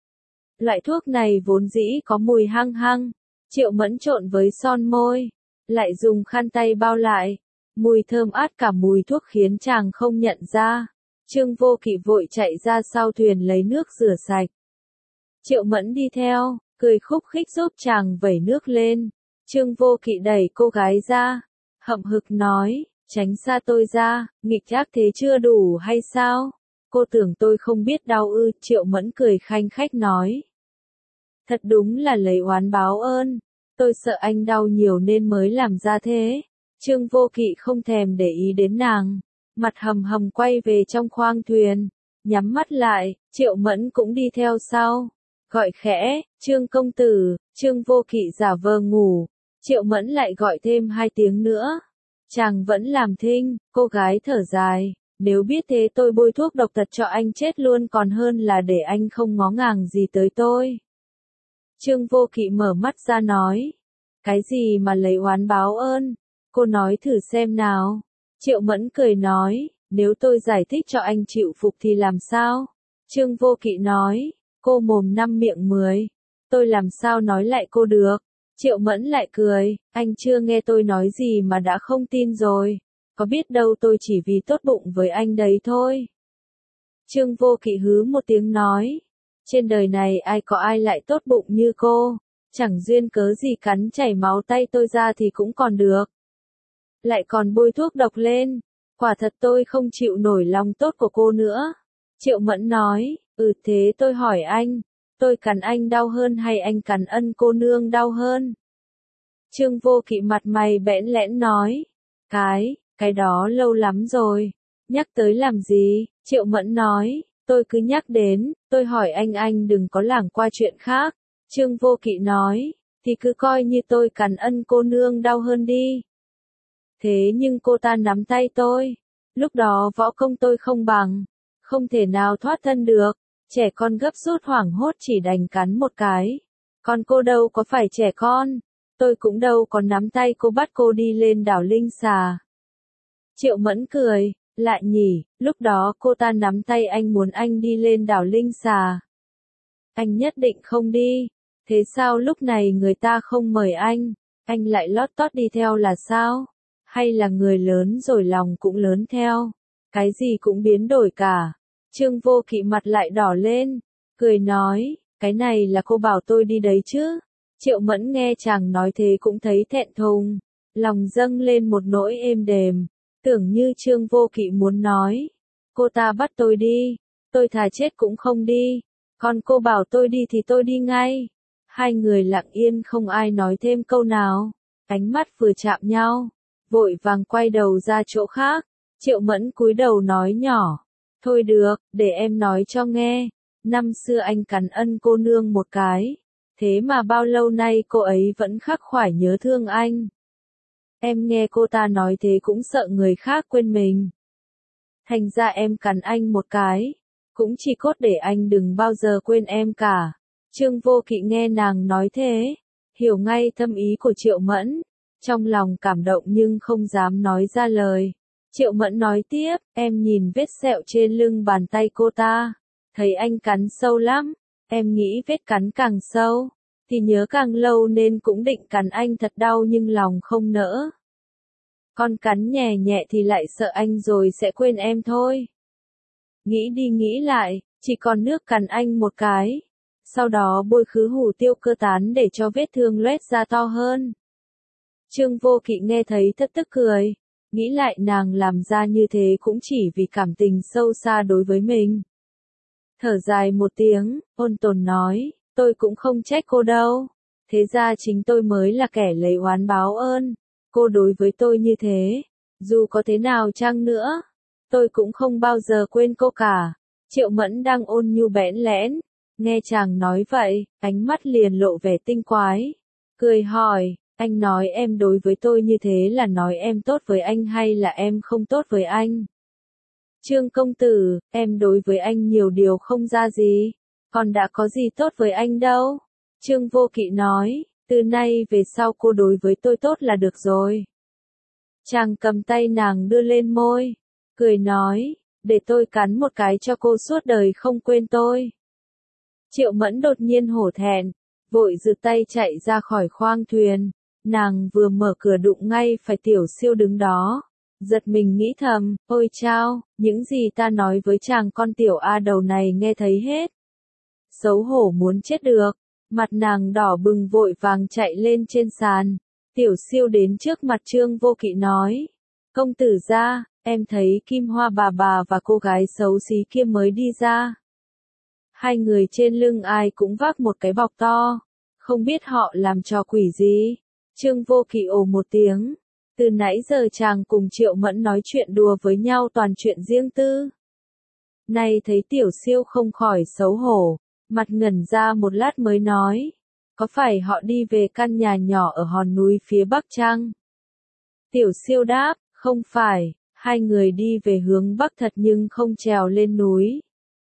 Loại thuốc này vốn dĩ có mùi hăng hăng, Triệu Mẫn trộn với son môi, lại dùng khăn tay bao lại, mùi thơm át cả mùi thuốc khiến chàng không nhận ra. Trương Vô Kỵ vội chạy ra sau thuyền lấy nước rửa sạch. Triệu Mẫn đi theo, cười khúc khích giúp chàng vẩy nước lên. Trương Vô Kỵ đẩy cô gái ra, hậm hực nói, Tránh xa tôi ra, nghịch ác thế chưa đủ hay sao? Cô tưởng tôi không biết đau ư? Triệu Mẫn cười khanh khách nói. Thật đúng là lấy oán báo ơn. Tôi sợ anh đau nhiều nên mới làm ra thế. Trương Vô Kỵ không thèm để ý đến nàng. Mặt hầm hầm quay về trong khoang thuyền. Nhắm mắt lại, Triệu Mẫn cũng đi theo sau. Gọi khẽ, Trương công tử. Trương Vô Kỵ giả vờ ngủ. Triệu Mẫn lại gọi thêm 2 tiếng nữa. Chàng vẫn làm thinh, cô gái thở dài. Nếu biết thế tôi bôi thuốc độc tật cho anh chết luôn còn hơn là để anh không ngó ngàng gì tới tôi. Trương Vô Kỵ mở mắt ra nói. Cái gì mà lấy oán báo ơn? Cô nói thử xem nào. Triệu Mẫn cười nói, nếu tôi giải thích cho anh chịu phục thì làm sao? Trương Vô Kỵ nói, cô mồm 5 miệng 10. Tôi làm sao nói lại cô được? Triệu Mẫn lại cười, anh chưa nghe tôi nói gì mà đã không tin rồi. Có biết đâu tôi chỉ vì tốt bụng với anh đấy thôi. Trương Vô Kỵ hứ một tiếng nói. Trên đời này ai có ai lại tốt bụng như cô. Chẳng duyên cớ gì cắn chảy máu tay tôi ra thì cũng còn được. Lại còn bôi thuốc độc lên. Quả thật tôi không chịu nổi lòng tốt của cô nữa. Triệu Mẫn nói, thế tôi hỏi anh. Tôi cắn anh đau hơn hay anh cắn ân cô nương đau hơn? Trương Vô Kỵ mặt mày bẽn lẽn nói. Cái đó lâu lắm rồi. Nhắc tới làm gì? Triệu Mẫn nói, tôi cứ nhắc đến, tôi hỏi anh đừng có lảng qua chuyện khác. Trương Vô Kỵ nói, thì cứ coi như tôi cắn ân cô nương đau hơn đi. Thế nhưng cô ta nắm tay tôi. Lúc đó võ công tôi không bằng. Không thể nào thoát thân được. Trẻ con gấp rút hoảng hốt chỉ đành cắn một cái. Còn cô đâu có phải trẻ con. Tôi cũng đâu có nắm tay cô bắt cô đi lên đảo Linh Xà. Triệu Mẫn cười, lại nhỉ, lúc đó cô ta nắm tay anh muốn anh đi lên đảo Linh Xà. Anh nhất định không đi. Thế sao lúc này người ta không mời anh lại lót tót đi theo là sao? Hay là người lớn rồi lòng cũng lớn theo? Cái gì cũng biến đổi cả. Trương Vô Kỵ mặt lại đỏ lên, cười nói, cái này là cô bảo tôi đi đấy chứ. Triệu Mẫn nghe chàng nói thế cũng thấy thẹn thùng, lòng dâng lên một nỗi êm đềm, tưởng như Trương Vô Kỵ muốn nói, cô ta bắt tôi đi, tôi thà chết cũng không đi, còn cô bảo tôi đi thì tôi đi ngay. Hai người lặng yên không ai nói thêm câu nào, ánh mắt vừa chạm nhau, vội vàng quay đầu ra chỗ khác. Triệu Mẫn cúi đầu nói nhỏ, thôi được, để em nói cho nghe, năm xưa anh cắn ân cô nương một cái, thế mà bao lâu nay cô ấy vẫn khắc khoải nhớ thương anh. Em nghe cô ta nói thế cũng sợ người khác quên mình. Thành ra em cắn anh một cái, cũng chỉ cốt để anh đừng bao giờ quên em cả. Trương Vô Kỵ nghe nàng nói thế, hiểu ngay thâm ý của Triệu Mẫn, trong lòng cảm động nhưng không dám nói ra lời. Triệu Mẫn nói tiếp, em nhìn vết sẹo trên lưng bàn tay cô ta, thấy anh cắn sâu lắm, em nghĩ vết cắn càng sâu, thì nhớ càng lâu nên cũng định cắn anh thật đau nhưng lòng không nỡ. Con cắn nhẹ nhẹ thì lại sợ anh rồi sẽ quên em thôi. Nghĩ đi nghĩ lại, chỉ còn nước cắn anh một cái, sau đó bôi khứ hủ tiêu cơ tán để cho vết thương loét ra to hơn. Trương Vô Kỵ nghe thấy thất tức cười. Nghĩ lại nàng làm ra như thế cũng chỉ vì cảm tình sâu xa đối với mình. Thở dài một tiếng, ôn tồn nói, tôi cũng không trách cô đâu. Thế ra chính tôi mới là kẻ lấy oán báo ơn. Cô đối với tôi như thế, dù có thế nào chăng nữa, tôi cũng không bao giờ quên cô cả. Triệu Mẫn đang ôn nhu bẽn lẽn, nghe chàng nói vậy, ánh mắt liền lộ vẻ tinh quái. Cười hỏi, anh nói em đối với tôi như thế là nói em tốt với anh hay là em không tốt với anh? Trương công tử, em đối với anh nhiều điều không ra gì, còn đã có gì tốt với anh đâu. Trương Vô Kỵ nói, từ nay về sau cô đối với tôi tốt là được rồi. Chàng cầm tay nàng đưa lên môi, cười nói, để tôi cắn một cái cho cô suốt đời không quên tôi. Triệu Mẫn đột nhiên hổ thẹn, vội giơ tay chạy ra khỏi khoang thuyền. Nàng vừa mở cửa đụng ngay phải Tiểu Siêu đứng đó. Giật mình nghĩ thầm, ôi chao, những gì ta nói với chàng con tiểu A đầu này nghe thấy hết. Xấu hổ muốn chết được, mặt nàng đỏ bừng vội vàng chạy lên trên sàn. Tiểu Siêu đến trước mặt Trương Vô Kỵ nói, Công tử gia, em thấy Kim Hoa bà và cô gái xấu xí kia mới đi ra. Hai người trên lưng ai cũng vác một cái bọc to, không biết họ làm trò quỷ gì. Trương Vô Kỵ ồ một tiếng, từ nãy giờ chàng cùng Triệu Mẫn nói chuyện đùa với nhau toàn chuyện riêng tư. Nay thấy Tiểu Siêu không khỏi xấu hổ, mặt ngẩn ra một lát mới nói, có phải họ đi về căn nhà nhỏ ở hòn núi phía bắc chăng? Tiểu Siêu đáp, không phải, hai người đi về hướng bắc thật nhưng không trèo lên núi.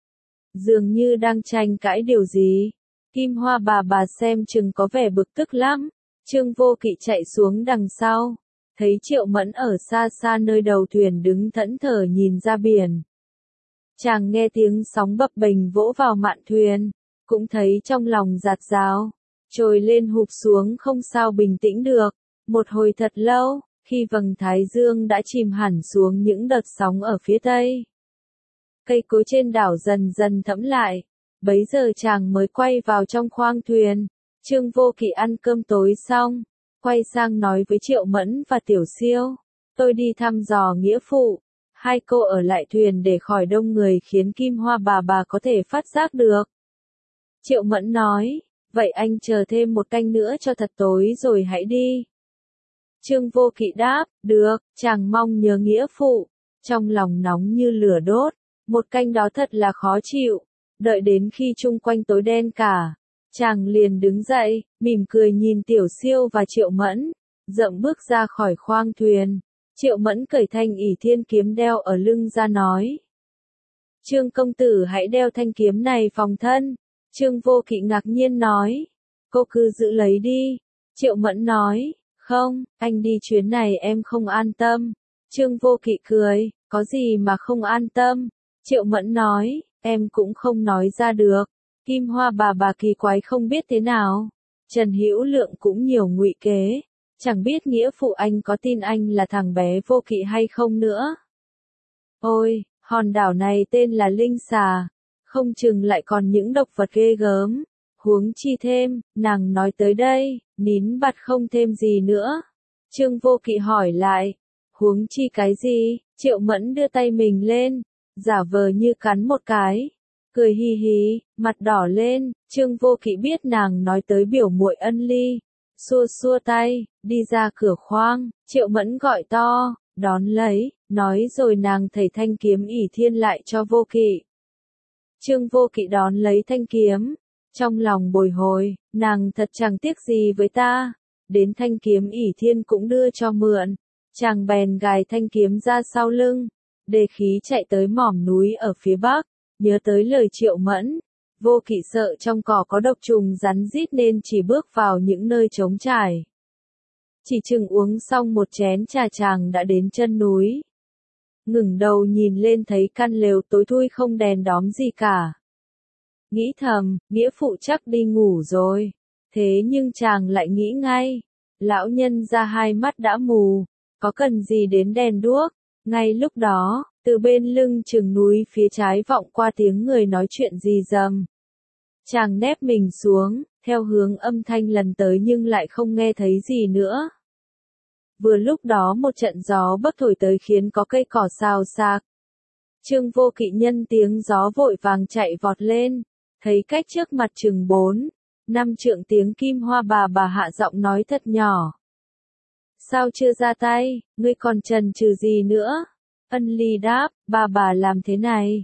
Dường như đang tranh cãi điều gì. Kim Hoa bà xem chừng có vẻ bực tức lắm. Trương Vô Kỵ chạy xuống đằng sau, thấy Triệu Mẫn ở xa xa nơi đầu thuyền đứng thẫn thờ nhìn ra biển. Chàng nghe tiếng sóng bập bềnh vỗ vào mạn thuyền, cũng thấy trong lòng giạt rào, trồi lên hụp xuống không sao bình tĩnh được. Một hồi thật lâu, khi vầng thái dương đã chìm hẳn xuống những đợt sóng ở phía tây, cây cối trên đảo dần dần thẫm lại, bấy giờ chàng mới quay vào trong khoang thuyền. Trương Vô Kỵ ăn cơm tối xong, quay sang nói với Triệu Mẫn và Tiểu Siêu, tôi đi thăm dò nghĩa phụ, hai cô ở lại thuyền để khỏi đông người khiến Kim Hoa bà có thể phát giác được. Triệu Mẫn nói, vậy anh chờ thêm một canh nữa cho thật tối rồi hãy đi. Trương Vô Kỵ đáp, được, chàng mong nhớ nghĩa phụ, trong lòng nóng như lửa đốt, một canh đó thật là khó chịu. Đợi đến khi chung quanh tối đen cả, chàng liền đứng dậy, mỉm cười nhìn Tiểu Siêu và Triệu Mẫn, dậm bước ra khỏi khoang thuyền. Triệu Mẫn cởi thanh ỷ thiên kiếm đeo ở lưng ra nói, Trương công tử hãy đeo thanh kiếm này phòng thân. Trương Vô Kỵ ngạc nhiên nói, cô cứ giữ lấy đi. Triệu Mẫn nói, không, anh đi chuyến này em không an tâm. Trương Vô Kỵ cười, có gì mà không an tâm. Triệu Mẫn nói, em cũng không nói ra được. Kim Hoa bà kỳ quái không biết thế nào. Trần Hữu Lượng cũng nhiều ngụy kế, chẳng biết nghĩa phụ anh có tin anh là thằng bé Vô Kỵ hay không nữa. Ôi, hòn đảo này tên là Linh Xà, không chừng lại còn những độc vật ghê gớm. Huống chi thêm, nàng nói tới đây, nín bặt không thêm gì nữa. Trương Vô Kỵ hỏi lại, huống chi cái gì? Triệu Mẫn đưa tay mình lên, giả vờ như cắn một cái, cười hi hí, mặt đỏ lên. Trương Vô Kỵ biết nàng nói tới biểu muội Ân Ly, xua xua tay, đi ra cửa khoang. Triệu Mẫn gọi to, đón lấy, nói rồi nàng thầy thanh kiếm ỷ thiên lại cho Vô Kỵ. Trương Vô Kỵ đón lấy thanh kiếm, trong lòng bồi hồi, nàng thật chẳng tiếc gì với ta. Đến thanh kiếm ỷ thiên cũng đưa cho mượn, chàng bèn gài thanh kiếm ra sau lưng, đề khí chạy tới mỏm núi ở phía bắc. Nhớ tới lời Triệu Mẫn, Vô Kỵ sợ trong cỏ có độc trùng rắn rít nên chỉ bước vào những nơi trống trải. Chỉ chừng uống xong một chén trà chàng đã đến chân núi. Ngẩng đầu nhìn lên thấy căn lều tối thui không đèn đóm gì cả. Nghĩ thầm, nghĩa phụ chắc đi ngủ rồi. Thế nhưng chàng lại nghĩ ngay, lão nhân ra hai mắt đã mù, có cần gì đến đèn đuốc. Ngay lúc đó, từ bên lưng chừng núi phía trái vọng qua tiếng người nói chuyện rì rầm. Chàng nép mình xuống, theo hướng âm thanh lần tới nhưng lại không nghe thấy gì nữa. Vừa lúc đó một trận gió bấc thổi tới khiến có cây cỏ xào xạc. Trương Vô Kỵ nhân tiếng gió vội vàng chạy vọt lên, thấy cách trước mặt chừng 4-5 trượng tiếng Kim Hoa bà hạ giọng nói thật nhỏ. Sao chưa ra tay, ngươi còn chần chừ gì nữa? Ân Ly đáp, bà làm thế này.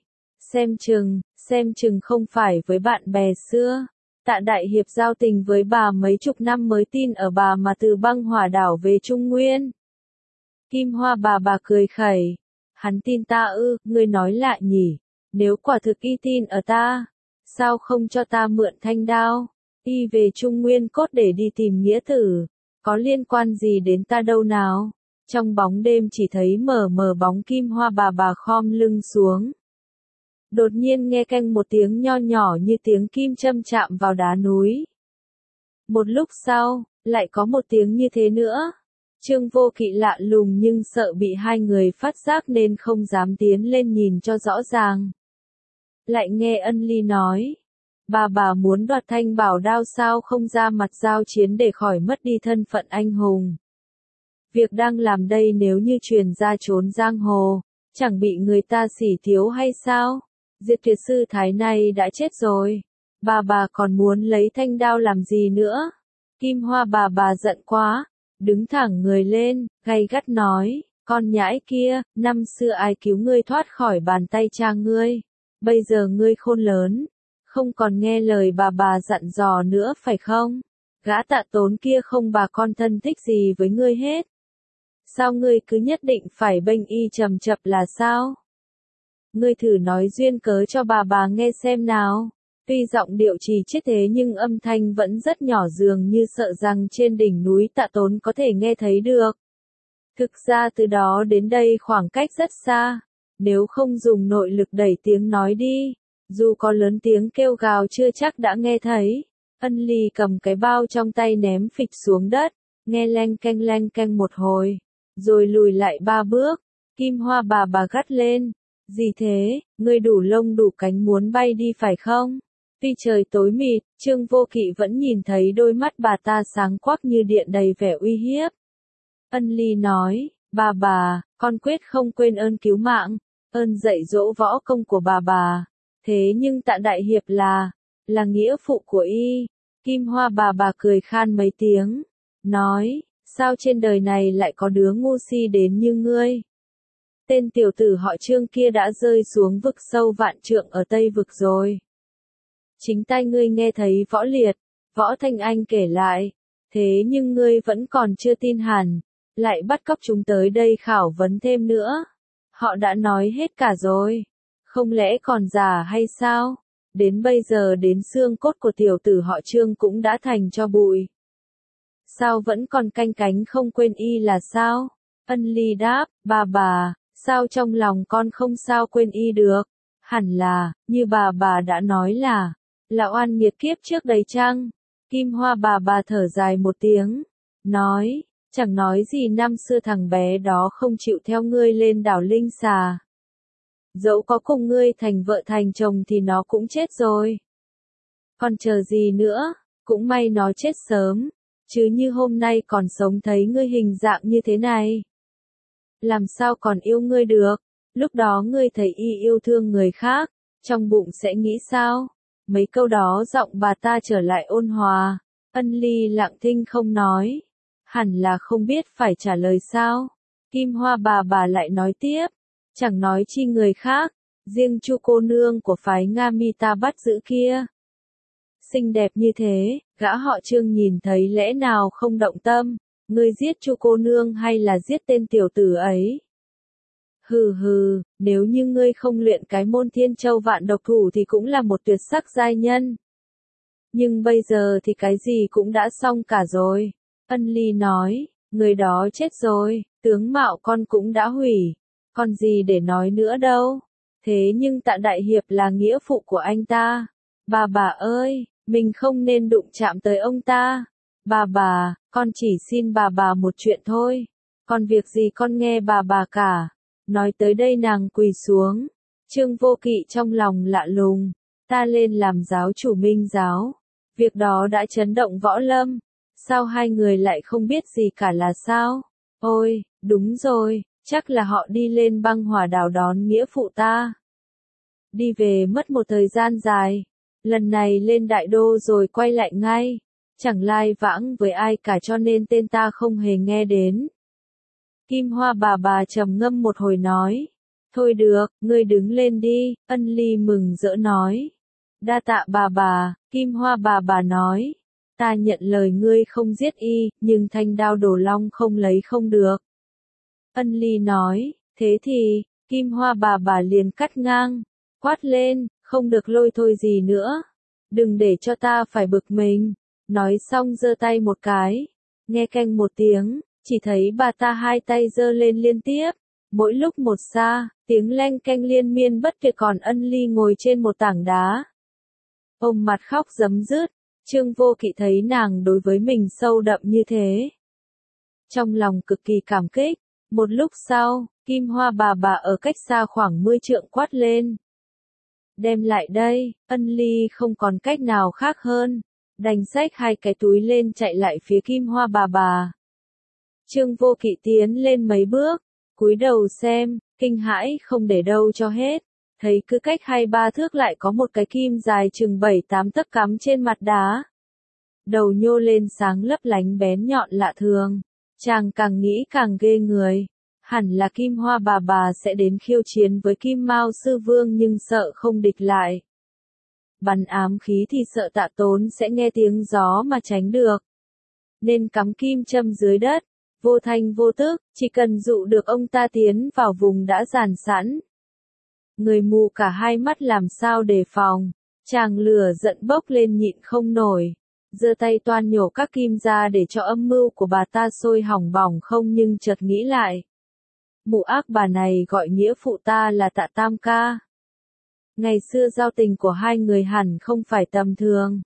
Xem chừng không phải với bạn bè xưa. Tạ Đại Hiệp giao tình với bà mấy chục năm mới tin ở bà mà từ băng hỏa đảo về Trung Nguyên. Kim Hoa bà cười khẩy. Hắn tin ta ư, ngươi nói lại nhỉ. Nếu quả thực y tin ở ta, sao không cho ta mượn thanh đao? Y về Trung Nguyên cốt để đi tìm nghĩa tử. Có liên quan gì đến ta đâu nào? Trong bóng đêm chỉ thấy mờ bóng Kim Hoa bà khom lưng xuống. Đột nhiên nghe canh một tiếng nho nhỏ như tiếng kim châm chạm vào đá núi. Một lúc sau, lại có một tiếng như thế nữa. Trương Vô Kỵ lạ lùng nhưng sợ bị hai người phát giác nên không dám tiến lên nhìn cho rõ ràng. Lại nghe Ân Ly nói, bà muốn đoạt thanh bảo đao sao không ra mặt giao chiến để khỏi mất đi thân phận anh hùng. Việc đang làm đây nếu như truyền ra trốn giang hồ, chẳng bị người ta sỉ thiếu hay sao? Diệt tuyệt sư thái này đã chết rồi. Bà còn muốn lấy thanh đao làm gì nữa? Kim Hoa bà giận quá, đứng thẳng người lên, gay gắt nói, con nhãi kia, năm xưa ai cứu ngươi thoát khỏi bàn tay cha ngươi? Bây giờ ngươi khôn lớn, không còn nghe lời bà dặn dò nữa phải không? Gã Tạ Tốn kia không bà con thân thích gì với ngươi hết. Sao ngươi cứ nhất định phải bênh y trầm chập là sao? Ngươi thử nói duyên cớ cho bà nghe xem nào. Tuy giọng điệu trì chết thế nhưng âm thanh vẫn rất nhỏ, dường như sợ rằng trên đỉnh núi Tạ Tốn có thể nghe thấy được. Thực ra từ đó đến đây khoảng cách rất xa, nếu không dùng nội lực đẩy tiếng nói đi, dù có lớn tiếng kêu gào chưa chắc đã nghe thấy. Ân Ly cầm cái bao trong tay ném phịch xuống đất, nghe leng keng một hồi, rồi lùi lại 3 bước. Kim Hoa bà gắt lên, gì thế, ngươi đủ lông đủ cánh muốn bay đi phải không? Tuy trời tối mịt, Trương Vô Kỵ vẫn nhìn thấy đôi mắt bà ta sáng quắc như điện đầy vẻ uy hiếp. Ân Ly nói, bà, con quyết không quên ơn cứu mạng, ơn dạy dỗ võ công của bà. Thế nhưng Tạ đại hiệp là nghĩa phụ của y. Kim Hoa bà cười khan mấy tiếng, nói, sao trên đời này lại có đứa ngu si đến như ngươi? Tên tiểu tử họ Trương kia đã rơi xuống vực sâu vạn trượng ở Tây vực rồi. Chính tai ngươi nghe thấy Võ Liệt, Võ Thanh Anh kể lại, thế nhưng ngươi vẫn còn chưa tin hẳn, lại bắt cóc chúng tới đây khảo vấn thêm nữa. Họ đã nói hết cả rồi, không lẽ còn giả hay sao? Đến bây giờ đến xương cốt của tiểu tử họ Trương cũng đã thành cho bụi. Sao vẫn còn canh cánh không quên y là sao? Ân Ly đáp, bà, sao trong lòng con không sao quên y được? Hẳn là, như bà đã nói là oan nghiệt kiếp trước đấy chăng? Kim Hoa bà thở dài một tiếng, nói, chẳng nói gì năm xưa thằng bé đó không chịu theo ngươi lên đảo Linh Xà. Dẫu có cùng ngươi thành vợ thành chồng thì nó cũng chết rồi. Còn chờ gì nữa, cũng may nó chết sớm, chứ như hôm nay còn sống thấy ngươi hình dạng như thế này. Làm sao còn yêu ngươi được, lúc đó ngươi thấy y yêu thương người khác, trong bụng sẽ nghĩ sao? Mấy câu đó giọng bà ta trở lại ôn hòa. Ân Ly lặng thinh không nói, hẳn là không biết phải trả lời sao. Kim Hoa bà lại nói tiếp, chẳng nói chi người khác, riêng Chu cô nương của phái Nga Mi ta bắt giữ kia. Xinh đẹp như thế, gã họ Trương nhìn thấy lẽ nào không động tâm, ngươi giết Chu cô nương hay là giết tên tiểu tử ấy? Hừ, nếu như ngươi không luyện cái môn Thiên Châu Vạn Độc Thủ thì cũng là một tuyệt sắc giai nhân. Nhưng bây giờ thì cái gì cũng đã xong cả rồi. Ân Ly nói, người đó chết rồi, tướng mạo con cũng đã hủy, còn gì để nói nữa đâu. Thế nhưng Tạ đại hiệp là nghĩa phụ của anh ta. Bà ơi, mình không nên đụng chạm tới ông ta. Bà, con chỉ xin bà một chuyện thôi. Còn việc gì con nghe bà cả. Nói tới đây nàng quỳ xuống. Trương Vô Kỵ trong lòng lạ lùng. Ta lên làm giáo chủ Minh giáo. Việc đó đã chấn động võ lâm. Sao hai người lại không biết gì cả là sao? Ôi, đúng rồi, chắc là họ đi lên băng hỏa đảo đón nghĩa phụ ta. Đi về mất một thời gian dài. Lần này lên đại đô rồi quay lại ngay. Chẳng lai vãng với ai cả cho nên tên ta không hề nghe đến. Kim Hoa bà trầm ngâm một hồi nói. Thôi được, ngươi đứng lên đi, Ân Ly mừng rỡ nói. Đa tạ bà, Kim Hoa bà nói. Ta nhận lời ngươi không giết y, nhưng thanh đao Đồ Long không lấy không được. Ân Ly nói, thế thì, Kim Hoa bà liền cắt ngang, quát lên, không được lôi thôi gì nữa. Đừng để cho ta phải bực mình. Nói xong giơ tay một cái, nghe canh một tiếng, chỉ thấy bà ta hai tay giơ lên liên tiếp, mỗi lúc một xa, tiếng leng canh liên miên bất tuyệt. Còn Ân Ly ngồi trên một tảng đá, ôm mặt khóc rấm rứt. Trương Vô Kỵ thấy nàng đối với mình sâu đậm như thế, trong lòng cực kỳ cảm kích. Một lúc sau, Kim Hoa bà ở cách xa khoảng 10 trượng quát lên. Đem lại đây. Ân Ly không còn cách nào khác hơn, đành xách hai cái túi lên chạy lại phía Kim Hoa bà. Trương Vô Kỵ tiến lên mấy bước, cúi đầu xem, kinh hãi không để đâu cho hết. Thấy cứ cách 2-3 thước lại có một cái kim dài chừng 7-8 tấc cắm trên mặt đá. Đầu nhô lên sáng lấp lánh bén nhọn lạ thường. Chàng càng nghĩ càng ghê người. Hẳn là Kim Hoa bà sẽ đến khiêu chiến với Kim Mao Sư Vương nhưng sợ không địch lại. Bắn ám khí thì sợ Tạ Tốn sẽ nghe tiếng gió mà tránh được. Nên cắm kim châm dưới đất, vô thanh vô tức, chỉ cần dụ được ông ta tiến vào vùng đã dàn sẵn. Người mù cả hai mắt làm sao đề phòng, chàng lửa giận bốc lên nhịn không nổi. Giơ tay toan nhổ các kim ra để cho âm mưu của bà ta sôi hỏng bỏng không nhưng chợt nghĩ lại. Mụ ác bà này gọi nghĩa phụ ta là Tạ Tam Ca. Ngày xưa giao tình của hai người hẳn không phải tầm thường.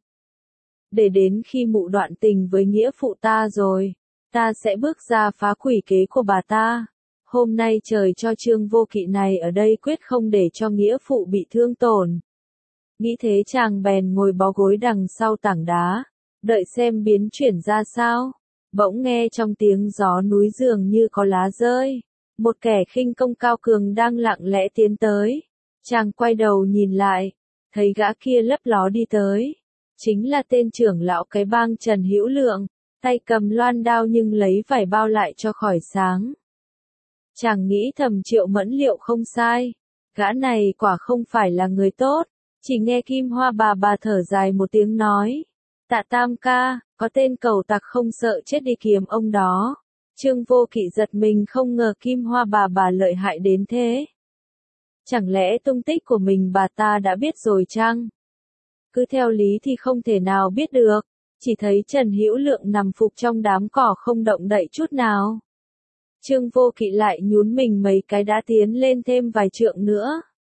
Để đến khi mụ đoạn tình với nghĩa phụ ta rồi, ta sẽ bước ra phá quỷ kế của bà ta. Hôm nay trời cho Trương Vô Kỵ này ở đây quyết không để cho nghĩa phụ bị thương tổn. Nghĩ thế chàng bèn ngồi bó gối đằng sau tảng đá, đợi xem biến chuyển ra sao. Bỗng nghe trong tiếng gió núi dường như có lá rơi. Một kẻ khinh công cao cường đang lặng lẽ tiến tới. Chàng quay đầu nhìn lại, thấy gã kia lấp ló đi tới. Chính là tên trưởng lão cái bang Trần Hữu Lượng, tay cầm loan đao nhưng lấy vải bao lại cho khỏi sáng. Chàng nghĩ thầm Triệu Mẫn liệu không sai. Gã này quả không phải là người tốt. Chỉ nghe Kim Hoa bà thở dài một tiếng nói. Tạ Tam Ca, có tên cẩu tặc không sợ chết đi kiếm ông đó. Trương Vô Kỵ giật mình không ngờ Kim Hoa bà lợi hại đến thế. Chẳng lẽ tung tích của mình bà ta đã biết rồi chăng? Cứ theo lý thì không thể nào biết được. Chỉ thấy Trần Hữu Lượng nằm phục trong đám cỏ không động đậy chút nào. Trương Vô Kỵ lại nhún mình mấy cái đã tiến lên thêm vài trượng nữa.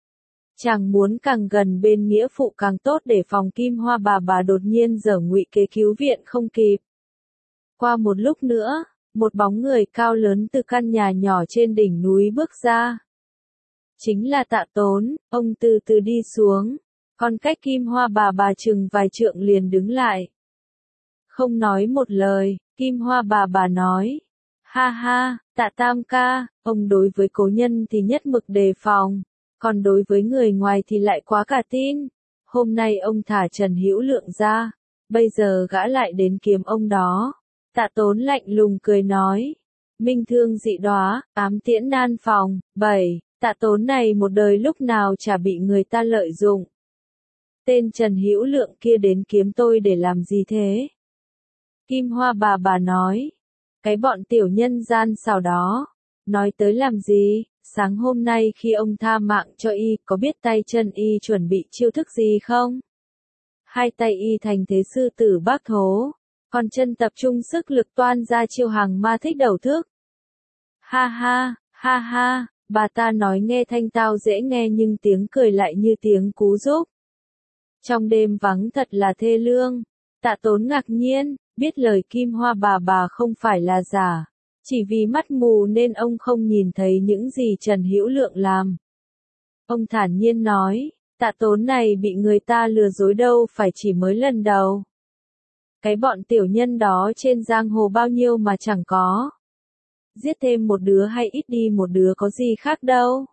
Chàng muốn càng gần bên nghĩa phụ càng tốt để phòng Kim Hoa bà đột nhiên giở ngụy kế cứu viện không kịp. Qua một lúc nữa, một bóng người cao lớn từ căn nhà nhỏ trên đỉnh núi bước ra. Chính là Tạ Tốn, ông từ từ đi xuống, còn cách Kim Hoa bà chừng vài trượng liền đứng lại. Không nói một lời, Kim Hoa bà nói. Ha ha, Tạ Tam Ca, ông đối với cố nhân thì nhất mực đề phòng, còn đối với người ngoài thì lại quá cả tin. Hôm nay ông thả Trần Hữu Lượng ra, bây giờ gã lại đến kiếm ông đó. Tạ Tốn lạnh lùng cười nói. Minh thương dị đóa, ám tiễn nan phòng. 7. Tạ Tốn này một đời lúc nào chả bị người ta lợi dụng. Tên Trần Hữu Lượng kia đến kiếm tôi để làm gì thế? Kim Hoa bà nói. Cái bọn tiểu nhân gian xảo đó. Nói tới làm gì? Sáng hôm nay khi ông tha mạng cho y, có biết tay chân y chuẩn bị chiêu thức gì không? Hai tay y thành thế sư tử bác thố, còn chân tập trung sức lực toan ra chiêu hàng ma thích đầu thước. Ha ha, bà ta nói nghe thanh tao dễ nghe nhưng tiếng cười lại như tiếng cú giúp. Trong đêm vắng thật là thê lương. Tạ Tốn ngạc nhiên, biết lời Kim Hoa bà không phải là giả. Chỉ vì mắt mù nên ông không nhìn thấy những gì Trần Hữu Lượng làm. Ông thản nhiên nói, Tạ Tốn này bị người ta lừa dối đâu phải chỉ mới lần đầu. Cái bọn tiểu nhân đó trên giang hồ bao nhiêu mà chẳng có. Giết thêm một đứa hay ít đi một đứa có gì khác đâu.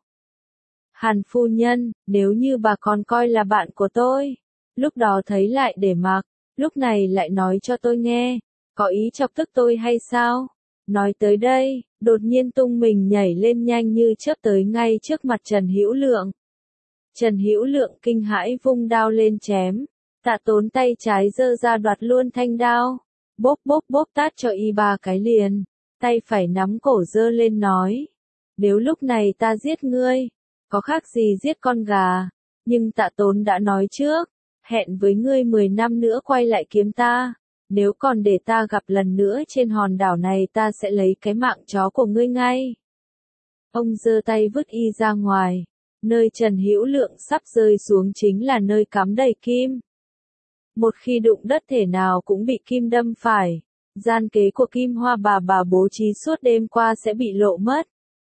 Hàn phu nhân, nếu như bà còn coi là bạn của tôi, lúc đó thấy lại để mặc, lúc này lại nói cho tôi nghe, có ý chọc tức tôi hay sao? Nói tới đây, đột nhiên tung mình nhảy lên nhanh như chớp tới ngay trước mặt Trần Hữu Lượng. Trần Hữu Lượng kinh hãi vung đao lên chém. Tạ Tốn tay trái giơ ra đoạt luôn thanh đao. Bốp tát cho y 3 cái liền. Tay phải nắm cổ giơ lên nói. Nếu lúc này ta giết ngươi, có khác gì giết con gà. Nhưng Tạ Tốn đã nói trước, hẹn với ngươi 10 năm nữa quay lại kiếm ta. Nếu còn để ta gặp lần nữa trên hòn đảo này ta sẽ lấy cái mạng chó của ngươi ngay. Ông giơ tay vứt y ra ngoài. Nơi Trần Hữu Lượng sắp rơi xuống chính là nơi cắm đầy kim. Một khi đụng đất thể nào cũng bị kim đâm phải. Gian kế của Kim Hoa bà bố trí suốt đêm qua sẽ bị lộ mất.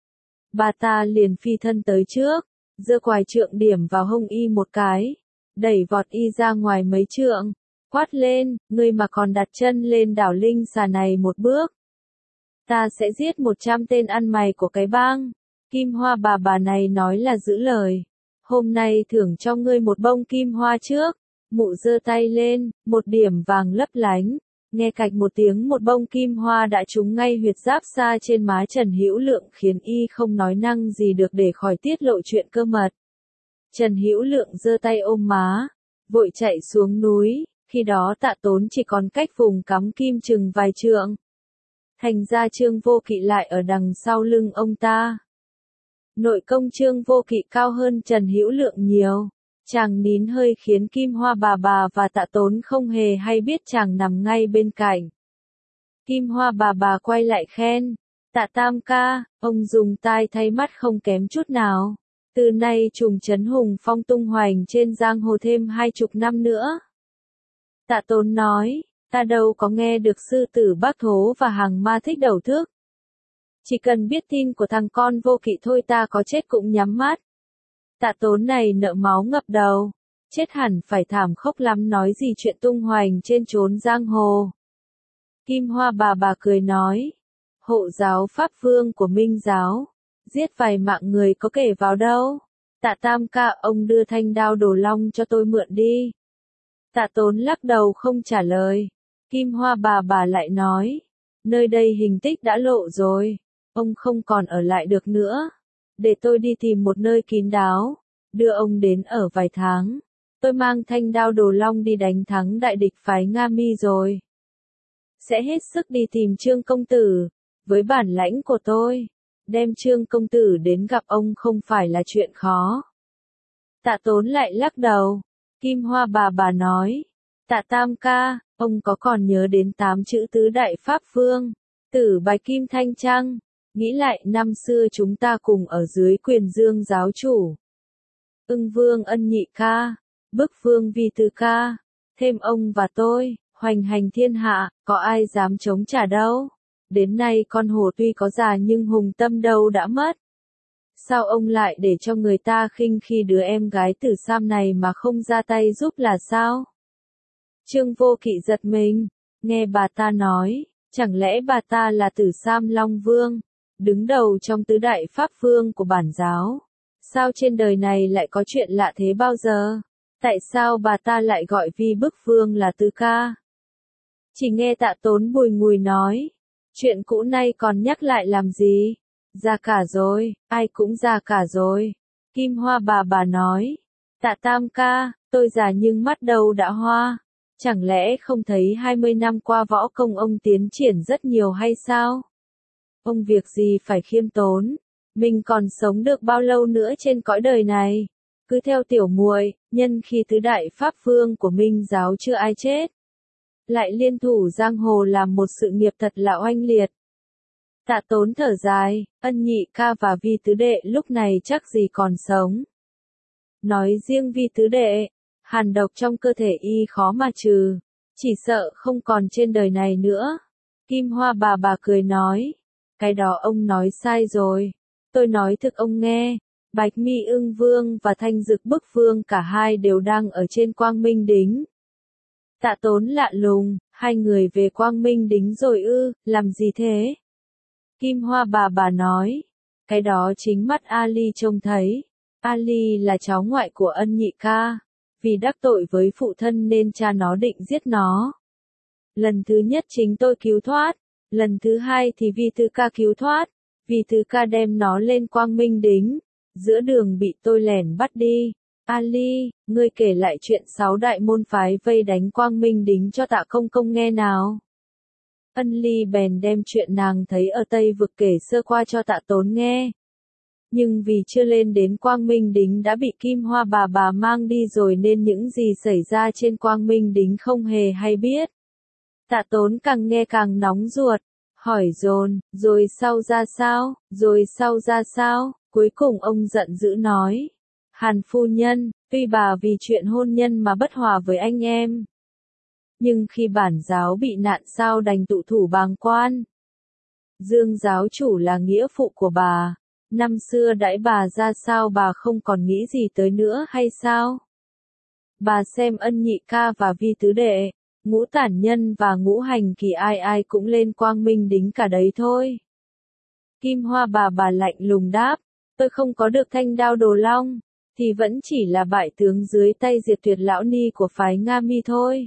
Bà ta liền phi thân tới trước, giơ quài trượng điểm vào hông y một cái, đẩy vọt y ra ngoài mấy trượng, quát lên, ngươi mà còn đặt chân lên đảo Linh Xà này một bước. Ta sẽ giết 100 tên ăn mày của cái bang. Kim Hoa bà này nói là giữ lời. Hôm nay thưởng cho ngươi một bông kim hoa trước. Mụ giơ tay lên, một điểm vàng lấp lánh. Nghe cạch một tiếng, một bông kim hoa đã trúng ngay huyệt giáp xa trên má Trần Hữu Lượng, khiến y không nói năng gì được để khỏi tiết lộ chuyện cơ mật. Trần Hữu Lượng giơ tay ôm má, vội chạy xuống núi, khi đó Tạ Tốn chỉ còn cách vùng cắm kim chừng vài trượng. Thành ra Trương Vô Kỵ lại ở đằng sau lưng ông ta. Nội công Trương Vô Kỵ cao hơn Trần Hữu Lượng nhiều. Chàng nín hơi khiến Kim Hoa bà và Tạ Tốn không hề hay biết chàng nằm ngay bên cạnh. Kim Hoa bà quay lại khen, Tạ Tam ca, ông dùng tai thay mắt không kém chút nào. Từ nay trùng trấn hùng phong tung hoành trên giang hồ thêm 20 năm nữa. Tạ Tốn nói, ta đâu có nghe được sư tử Bác Thố và hàng ma thích đầu thước. Chỉ cần biết tin của thằng con Vô Kỵ thôi ta có chết cũng nhắm mắt. Tạ Tốn này nợ máu ngập đầu, chết hẳn phải thảm khốc lắm, nói gì chuyện tung hoành trên chốn giang hồ. Kim Hoa bà cười nói, hộ giáo Pháp Vương của Minh giáo, giết vài mạng người có kể vào đâu. Tạ Tam ca, ông đưa thanh đao Đồ Long cho tôi mượn đi. Tạ Tốn lắc đầu không trả lời. Kim Hoa bà lại nói, nơi đây hình tích đã lộ rồi, ông không còn ở lại được nữa. Để tôi đi tìm một nơi kín đáo, đưa ông đến ở vài tháng. Tôi mang thanh đao Đồ Long đi đánh thắng đại địch phái Nga Mi rồi. Sẽ hết sức đi tìm Trương công tử, với bản lãnh của tôi, đem Trương công tử đến gặp ông không phải là chuyện khó. Tạ Tốn lại lắc đầu. Kim Hoa bà nói, Tạ Tam ca, ông có còn nhớ đến 8 chữ tứ đại Pháp Vương, Tử Bạch Kim Thanh chăng? Nghĩ lại năm xưa chúng ta cùng ở dưới quyền Dương giáo chủ. Ưng Vương Ân Nhị ca, Bức Vương Vi Tư ca, thêm ông và tôi, hoành hành thiên hạ, có ai dám chống trả đâu. Đến nay con hổ tuy có già nhưng hùng tâm đâu đã mất. Sao ông lại để cho người ta khinh khi đứa em gái Tử Sam này mà không ra tay giúp là sao? Trương Vô Kỵ giật mình, nghe bà ta nói, chẳng lẽ bà ta là Tử Sam Long Vương, đứng đầu trong tứ đại Pháp Vương của bản giáo? Sao trên đời này lại có chuyện lạ thế bao giờ? Tại sao bà ta lại gọi Vi Bức Vương là Tư ca? Chỉ nghe Tạ Tốn bùi ngùi nói, chuyện cũ nay còn nhắc lại làm gì? Già cả rồi, ai cũng già cả rồi. Kim Hoa bà nói, Tạ Tam ca, tôi già nhưng mắt đâu đã hoa. Chẳng lẽ không thấy 20 năm qua võ công ông tiến triển rất nhiều hay sao? Ông việc gì phải khiêm tốn, mình còn sống được bao lâu nữa trên cõi đời này? Cứ theo tiểu muội, nhân khi tứ đại Pháp Vương của Minh giáo chưa ai chết, lại liên thủ giang hồ làm một sự nghiệp thật là oanh liệt. Tạ Tốn thở dài, Ân Nhị ca và Vi tứ đệ lúc này chắc gì còn sống. Nói riêng Vi tứ đệ, hàn độc trong cơ thể y khó mà trừ, chỉ sợ không còn trên đời này nữa. Kim Hoa bà cười nói, cái đó ông nói sai rồi. Tôi nói thực ông nghe, Bạch Mi Ưng Vương và Thanh Dực Bức Vương cả hai đều đang ở trên Quang Minh Đính. Tạ Tốn lạ lùng, hai người về Quang Minh Đính rồi ư, làm gì thế? Kim Hoa bà nói, cái đó chính mắt Ali trông thấy. Ali là cháu ngoại của Ân Nhị ca, vì đắc tội với phụ thân nên cha nó định giết nó. Lần thứ nhất chính tôi cứu thoát, lần thứ hai thì Vi Tư ca cứu thoát, Vi Tư ca đem nó lên Quang Minh Đính, giữa đường bị tôi lẻn bắt đi. Ali, ngươi kể lại chuyện 6 đại môn phái vây đánh Quang Minh Đính cho Tạ công công nghe nào. Ân Ly bèn đem chuyện nàng thấy ở Tây Vực kể sơ qua cho Tạ Tốn nghe. Nhưng vì chưa lên đến Quang Minh Đính đã bị Kim Hoa bà mang đi rồi nên những gì xảy ra trên Quang Minh Đính không hề hay biết. Tạ Tốn càng nghe càng nóng ruột, hỏi dồn, rồi sau ra sao, rồi sau ra sao, cuối cùng ông giận dữ nói. Hàn phu nhân, tuy bà vì chuyện hôn nhân mà bất hòa với anh em, nhưng khi bản giáo bị nạn sao đành tụ thủ bàng quan. Dương giáo chủ là nghĩa phụ của bà, năm xưa đãi bà ra sao bà không còn nghĩ gì tới nữa hay sao? Bà xem Ân Nhị ca và Vi tứ đệ, Ngũ tản nhân và ngũ hành kỳ ai ai cũng lên quang minh đính cả đấy thôi. Kim Hoa bà lạnh lùng đáp, tôi không có được thanh đao đồ long, thì vẫn chỉ là bại tướng dưới tay Diệt Tuyệt lão ni của phái Nga Mi thôi.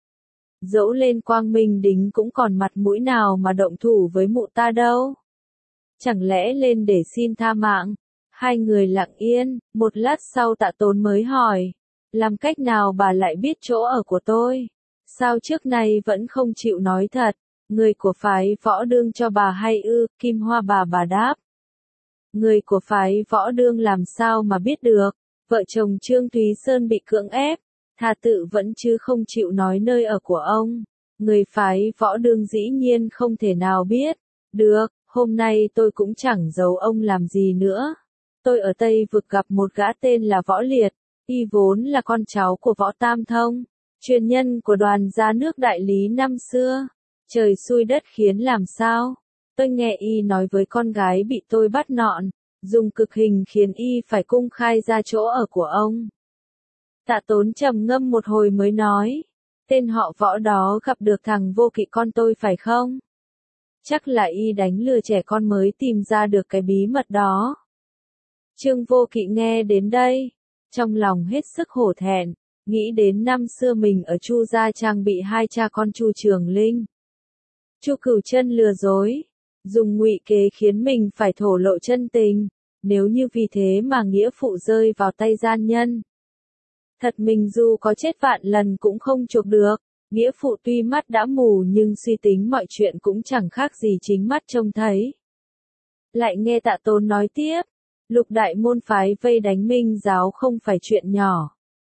Dẫu lên quang minh đính cũng còn mặt mũi nào mà động thủ với mụ ta đâu. Chẳng lẽ lên để xin tha mạng? Hai người lặng yên, một lát sau Tạ Tốn mới hỏi, làm cách nào bà lại biết chỗ ở của tôi? Sao trước nay vẫn không chịu nói thật? Người của phái Võ Đương cho bà hay ư? Kim Hoa bà đáp. Người của phái Võ Đương làm sao mà biết được? Vợ chồng Trương Thúy Sơn bị cưỡng ép, thà tự vẫn chứ không chịu nói nơi ở của ông. Người phái Võ Đương dĩ nhiên không thể nào biết. Được, hôm nay tôi cũng chẳng giấu ông làm gì nữa. Tôi ở Tây Vực gặp một gã tên là Võ Liệt, y vốn là con cháu của Võ Tam Thông, truyền nhân của đoàn gia nước đại lý năm xưa. Trời xui đất khiến làm sao? Tôi nghe y nói với con gái bị tôi bắt nọn, dùng cực hình khiến y phải cung khai ra chỗ ở của ông. Tạ Tốn trầm ngâm một hồi mới nói, tên họ Võ đó gặp được thằng Vô Kỵ con tôi phải không? Chắc là y đánh lừa trẻ con mới tìm ra được cái bí mật đó. Trương Vô Kỵ nghe đến đây, trong lòng hết sức hổ thẹn, nghĩ đến năm xưa mình ở Chu Gia Trang bị hai cha con Chu Trường Linh, Chu Cửu Chân lừa dối, dùng ngụy kế khiến mình phải thổ lộ chân tình, nếu như vì thế mà nghĩa phụ rơi vào tay gian nhân. Thật mình dù có chết vạn lần cũng không chuộc được, nghĩa phụ tuy mắt đã mù nhưng suy tính mọi chuyện cũng chẳng khác gì chính mắt trông thấy. Lại nghe Tạ Tốn nói tiếp, Lục đại môn phái vây đánh Minh giáo không phải chuyện nhỏ.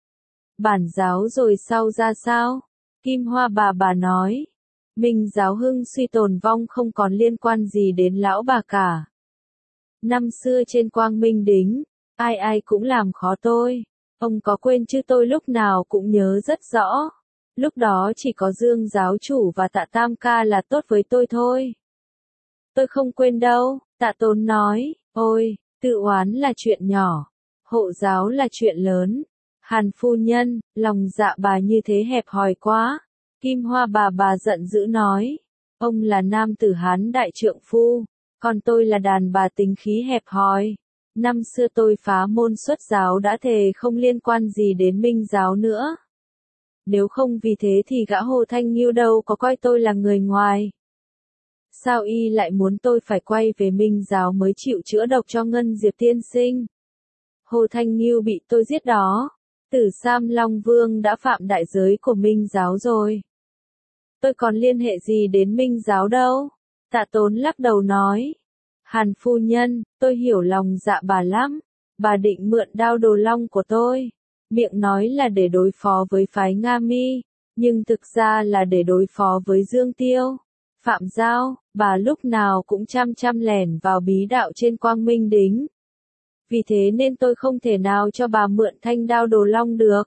Bản giáo rồi sau ra sao? Kim Hoa bà nói, Minh giáo hưng suy tồn vong không còn liên quan gì đến lão bà cả. Năm xưa trên Quang Minh Đính, ai ai cũng làm khó tôi. Ông có quên chứ tôi lúc nào cũng nhớ rất rõ. Lúc đó chỉ có Dương giáo chủ và Tạ Tam ca là tốt với tôi thôi. Tôi không quên đâu, Tạ Tốn nói, ôi, tự oán là chuyện nhỏ, hộ giáo là chuyện lớn. Hàn phu nhân, lòng dạ bà như thế hẹp hòi quá. Kim Hoa bà giận dữ nói, ông là nam tử Hán đại trượng phu, còn tôi là đàn bà tính khí hẹp hòi. Năm xưa tôi phá môn xuất giáo đã thề không liên quan gì đến Minh giáo nữa. Nếu không vì thế thì gã Hồ Thanh Nghiêu đâu có coi tôi là người ngoài. Sao y lại muốn tôi phải quay về Minh giáo mới chịu chữa độc cho Ngân Diệp tiên sinh? Hồ Thanh Nghiêu bị tôi giết đó. Tử Sam Long Vương đã phạm đại giới của Minh giáo rồi. Tôi còn liên hệ gì đến Minh giáo đâu? Tạ Tốn lắc đầu nói. Hàn phu nhân, tôi hiểu lòng dạ bà lắm. Bà định mượn đao đồ long của tôi. Miệng nói là để đối phó với phái Nga Mi, nhưng thực ra là để đối phó với Dương Tiêu, Phạm Giao. Bà lúc nào cũng chăm lẻn vào bí đạo trên Quang Minh Đính. Vì thế nên tôi không thể nào cho bà mượn thanh đao đồ long được.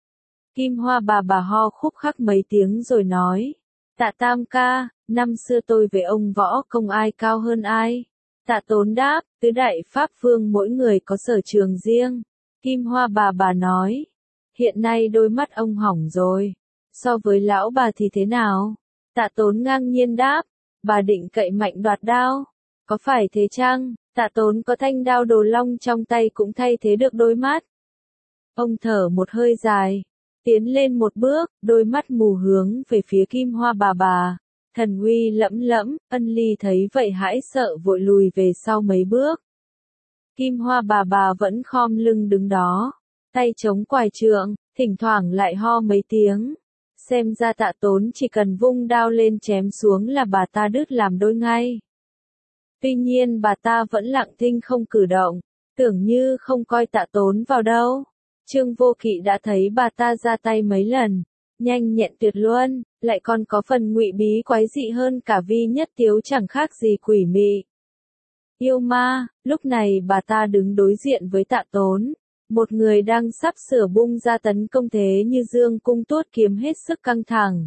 Kim Hoa bà ho khúc khắc mấy tiếng rồi nói. Tạ Tam ca, năm xưa tôi với ông Võ không ai cao hơn ai. Tạ Tốn đáp, tứ đại pháp vương mỗi người có sở trường riêng. Kim Hoa bà nói. Hiện nay đôi mắt ông hỏng rồi. So với lão bà thì thế nào? Tạ Tốn ngang nhiên đáp. Bà định cậy mạnh đoạt đao. Có phải thế chăng? Tạ Tốn có thanh đao đồ long trong tay cũng thay thế được đôi mắt. Ông thở một hơi dài, tiến lên một bước, đôi mắt mù hướng về phía Kim Hoa bà. Thần uy lẫm lẫm, Ân Ly thấy vậy hãi sợ vội lùi về sau mấy bước. Kim Hoa bà vẫn khom lưng đứng đó, tay chống quài trượng, thỉnh thoảng lại ho mấy tiếng. Xem ra Tạ Tốn chỉ cần vung đao lên chém xuống là bà ta đứt làm đôi ngay. Tuy nhiên bà ta vẫn lặng thinh không cử động, tưởng như không coi Tạ Tốn vào đâu. Trương Vô Kỵ đã thấy bà ta ra tay mấy lần, nhanh nhẹn tuyệt luân, lại còn có phần ngụy bí quái dị hơn cả Vi Nhất Tiếu chẳng khác gì quỷ mị. Yêu ma, lúc này bà ta đứng đối diện với Tạ Tốn, một người đang sắp sửa bung ra tấn công thế như dương cung tuốt kiếm hết sức căng thẳng.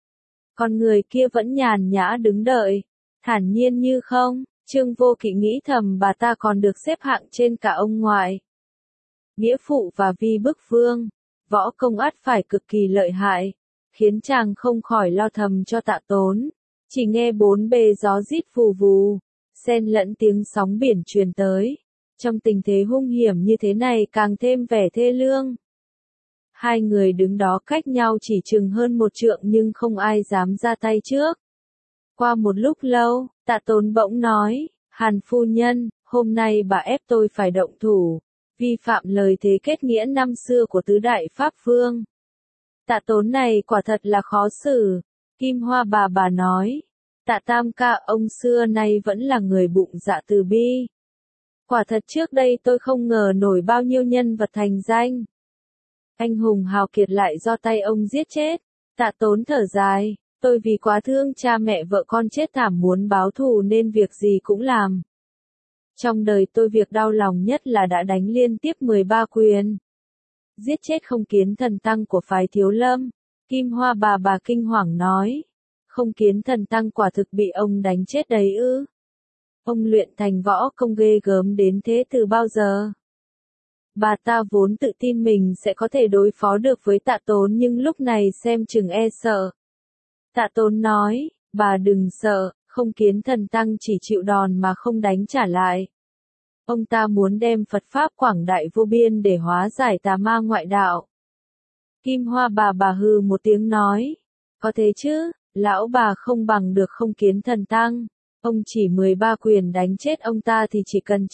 Còn người kia vẫn nhàn nhã đứng đợi, thản nhiên như không. Trương Vô Kỵ nghĩ thầm bà ta còn được xếp hạng trên cả ông ngoại. Nghĩa phụ và Vi Bức Vương, võ công ắt phải cực kỳ lợi hại. khiến chàng không khỏi lo thầm cho Tạ Tốn. Chỉ nghe bốn bề gió rít vù vù, xen lẫn tiếng sóng biển truyền tới. Trong tình thế hung hiểm như thế này càng thêm vẻ thê lương. Hai người đứng đó cách nhau chỉ chừng hơn 1 trượng nhưng không ai dám ra tay trước. Qua một lúc lâu, Tạ Tốn bỗng nói, Hàn phu nhân, hôm nay bà ép tôi phải động thủ, vi phạm lời thế kết nghĩa năm xưa của tứ đại Pháp Vương. Tạ Tốn này quả thật là khó xử. Kim Hoa bà nói, Tạ Tam ca ông xưa nay vẫn là người bụng dạ từ bi. Quả thật trước đây tôi không ngờ nổi bao nhiêu nhân vật thành danh. Anh hùng hào kiệt lại do tay ông giết chết. Tạ Tốn thở dài, tôi vì quá thương cha mẹ vợ con chết thảm muốn báo thù nên việc gì cũng làm. Trong đời tôi việc đau lòng nhất là đã đánh liên tiếp 13 quyền. Giết chết Không Kiến Thần Tăng của phái Thiếu Lâm. Kim Hoa bà kinh hoàng nói, Không Kiến Thần Tăng quả thực bị ông đánh chết đấy ư? Ông luyện thành võ công ghê gớm đến thế từ bao giờ? Bà ta vốn tự tin mình sẽ có thể đối phó được với Tạ Tốn nhưng lúc này xem chừng e sợ. Tạ Tốn nói, bà đừng sợ, Không Kiến Thần Tăng chỉ chịu đòn mà không đánh trả lại. Ông ta muốn đem Phật Pháp quảng đại vô biên để hóa giải tà ma ngoại đạo. Kim Hoa bà hừ một tiếng nói, có thế chứ, lão bà không bằng được Không Kiến Thần Tăng. Ông chỉ 13 quyền đánh chết ông ta thì chỉ cần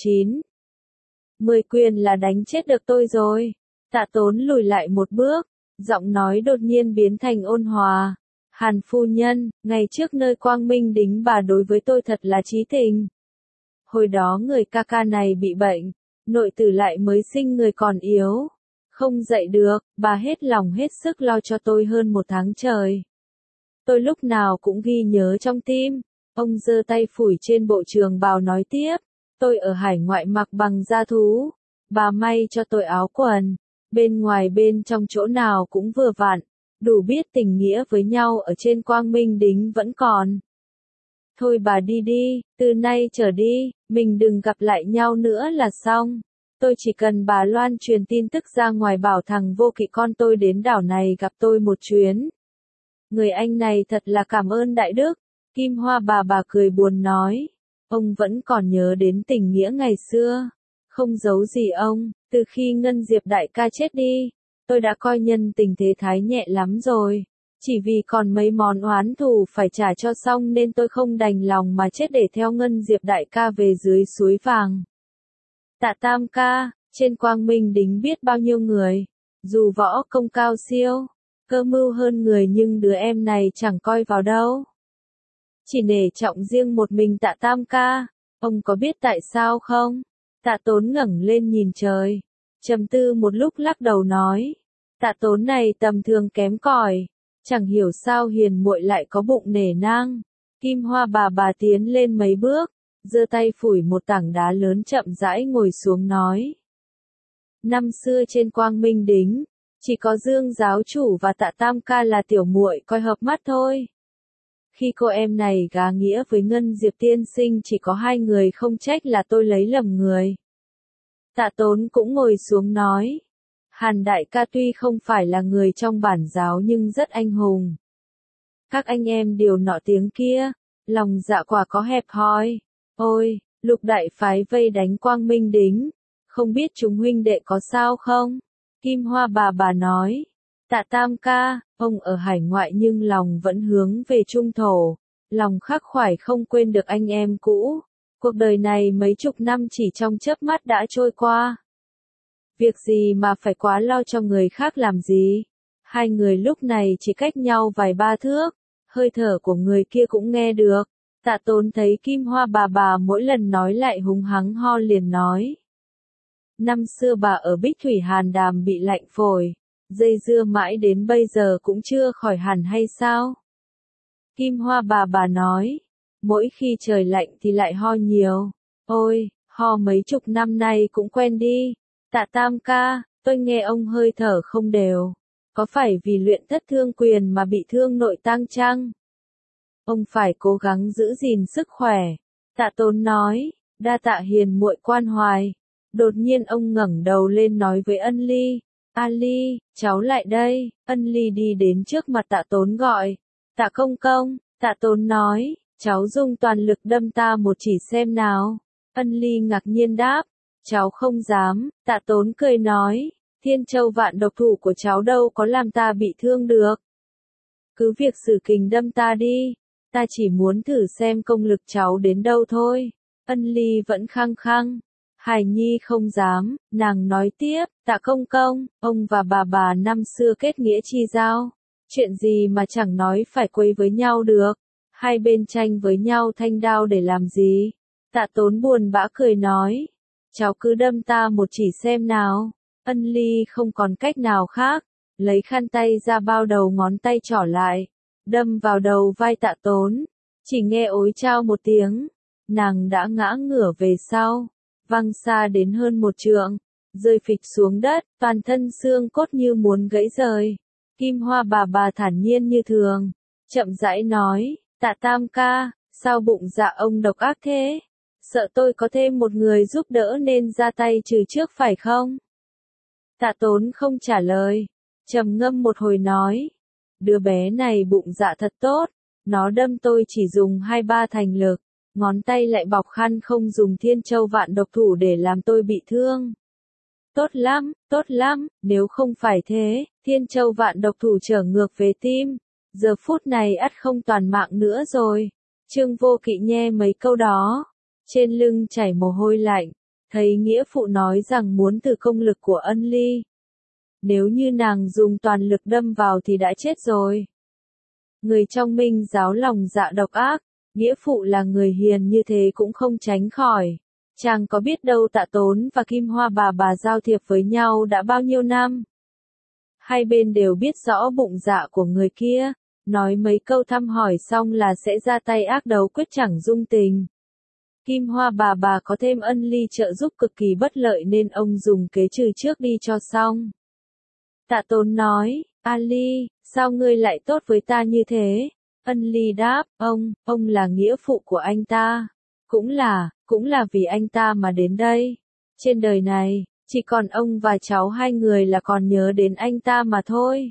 10 quyền là đánh chết được tôi rồi. Tạ Tốn lùi lại một bước, giọng nói đột nhiên biến thành ôn hòa. Hàn phu nhân, ngày trước nơi Quang Minh Đính bà đối với tôi thật là chí tình. Hồi đó người ca ca này bị bệnh, nội tử lại mới sinh người còn yếu. Không dậy được, bà hết lòng hết sức lo cho tôi hơn 1 tháng trời. Tôi lúc nào cũng ghi nhớ trong tim. Ông giơ tay phủi trên bộ trường bào nói tiếp, tôi ở hải ngoại mặc bằng da thú, bà may cho tôi áo quần, bên ngoài bên trong chỗ nào cũng vừa vặn, đủ biết tình nghĩa với nhau ở trên Quang Minh Đính vẫn còn. Thôi bà đi đi, từ nay trở đi, mình đừng gặp lại nhau nữa là xong. Tôi chỉ cần bà loan truyền tin tức ra ngoài bảo thằng Vô Kỵ con tôi đến đảo này gặp tôi một chuyến. Người anh này thật là cảm ơn đại đức. Kim Hoa bà cười buồn nói, ông vẫn còn nhớ đến tình nghĩa ngày xưa. Không giấu gì ông, từ khi Ngân Diệp đại ca chết đi, tôi đã coi nhân tình thế thái nhẹ lắm rồi. Chỉ vì còn mấy món oán thù phải trả cho xong nên tôi không đành lòng mà chết để theo Ngân Diệp đại ca về dưới suối vàng. Tạ Tam ca, trên Quang Minh Đính biết bao nhiêu người, dù võ công cao siêu, cơ mưu hơn người nhưng đứa em này chẳng coi vào đâu. Chỉ nể trọng riêng một mình Tạ Tam ca, ông có biết tại sao không? Tạ Tốn ngẩng lên nhìn trời, trầm tư một lúc lắc đầu nói, Tạ Tốn này tầm thường kém cỏi, chẳng hiểu sao hiền muội lại có bụng nể nang. Kim Hoa bà tiến lên mấy bước, giơ tay phủi một tảng đá lớn chậm rãi ngồi xuống nói. Năm xưa trên Quang Minh Đính, chỉ có Dương giáo chủ và Tạ Tam ca là tiểu muội coi hợp mắt thôi. Khi cô em này gá nghĩa với Ngân Diệp tiên sinh chỉ có 2 người không trách là tôi lấy lầm người. Tạ Tốn cũng ngồi xuống nói. Hàn đại ca tuy không phải là người trong bản giáo nhưng rất anh hùng. Các anh em điều nọ tiếng kia, lòng dạ quả có hẹp hòi. Ôi, Lục đại phái vây đánh Quang Minh Đính, không biết chúng huynh đệ có sao không? Kim Hoa bà nói. Tạ Tam ca, ông ở hải ngoại nhưng lòng vẫn hướng về trung thổ, lòng khắc khoải không quên được anh em cũ. Cuộc đời này mấy chục năm chỉ trong chớp mắt đã trôi qua. Việc gì mà phải quá lo cho người khác làm gì? 2 người lúc này chỉ cách nhau vài ba thước, hơi thở của người kia cũng nghe được. Tạ Tốn thấy Kim Hoa bà mỗi lần nói lại húng hắng ho liền nói. Năm xưa bà ở Bích Thủy Hàn Đàm bị lạnh phổi, dây dưa mãi đến bây giờ cũng chưa khỏi hẳn hay sao? Kim Hoa bà nói, mỗi khi trời lạnh thì lại ho nhiều. Ôi, ho mấy chục năm nay cũng quen đi. Tạ Tam ca, tôi nghe ông hơi thở không đều. Có phải vì luyện Thất Thương Quyền mà bị thương nội tạng chăng? Ông phải cố gắng giữ gìn sức khỏe. Tạ Tốn nói, đa tạ hiền muội quan hoài. Đột nhiên ông ngẩng đầu lên nói với Ân Ly, Ali, cháu lại đây. Ân Ly đi đến trước mặt Tạ Tốn gọi. Tạ công công. Tạ Tốn nói, cháu dùng toàn lực đâm ta một chỉ xem nào. Ân Ly ngạc nhiên đáp, cháu không dám. Tạ Tốn cười nói, Thiên Châu Vạn độc thủ của cháu đâu có làm ta bị thương được. Cứ việc sử kình đâm ta đi, ta chỉ muốn thử xem công lực cháu đến đâu thôi. Ân Ly vẫn khăng khăng. Hải Nhi không dám, nàng nói tiếp, Tạ công công, ông và bà năm xưa kết nghĩa chi giao. Chuyện gì mà chẳng nói phải quấy với nhau được. Hai bên tranh với nhau thanh đao để làm gì? Tạ Tốn buồn bã cười nói, cháu cứ đâm ta một chỉ xem nào. Ân Ly không còn cách nào khác, lấy khăn tay ra bao đầu ngón tay trỏ lại, đâm vào đầu vai Tạ Tốn. Chỉ nghe ối chao một tiếng, nàng đã ngã ngửa về sau, văng xa đến hơn 1 trượng, rơi phịch xuống đất, toàn thân xương cốt như muốn gãy rời. Kim Hoa bà thản nhiên như thường, chậm rãi nói, Tạ tam ca, sao bụng dạ ông độc ác thế? Sợ tôi có thêm một người giúp đỡ nên ra tay trừ trước phải không? Tạ Tốn không trả lời, trầm ngâm một hồi nói, đứa bé này bụng dạ thật tốt, nó đâm tôi chỉ dùng 2-3 thành lực, ngón tay lại bọc khăn không dùng Thiên Châu Vạn độc thủ để làm tôi bị thương. Tốt lắm, nếu không phải thế, Thiên Châu Vạn độc thủ trở ngược về tim, giờ phút này ắt không toàn mạng nữa rồi. Trương Vô Kỵ nghe mấy câu đó, trên lưng chảy mồ hôi lạnh, thấy nghĩa phụ nói rằng muốn thử công lực của Ân Ly. Nếu như nàng dùng toàn lực đâm vào thì đã chết rồi. Người trong Minh giáo lòng dạ độc ác, nghĩa phụ là người hiền như thế cũng không tránh khỏi. Chàng có biết đâu Tạ Tốn và Kim Hoa bà giao thiệp với nhau đã bao nhiêu năm. Hai bên đều biết rõ bụng dạ của người kia, nói mấy câu thăm hỏi xong là sẽ ra tay ác đấu quyết chẳng dung tình. Kim Hoa bà có thêm Ân Ly trợ giúp cực kỳ bất lợi nên ông dùng kế trừ trước đi cho xong. Tạ Tốn nói, Ali, sao ngươi lại tốt với ta như thế? Ân Ly đáp, ông là nghĩa phụ của anh ta. Cũng là vì anh ta mà đến đây. Trên đời này, chỉ còn ông và cháu hai người là còn nhớ đến anh ta mà thôi.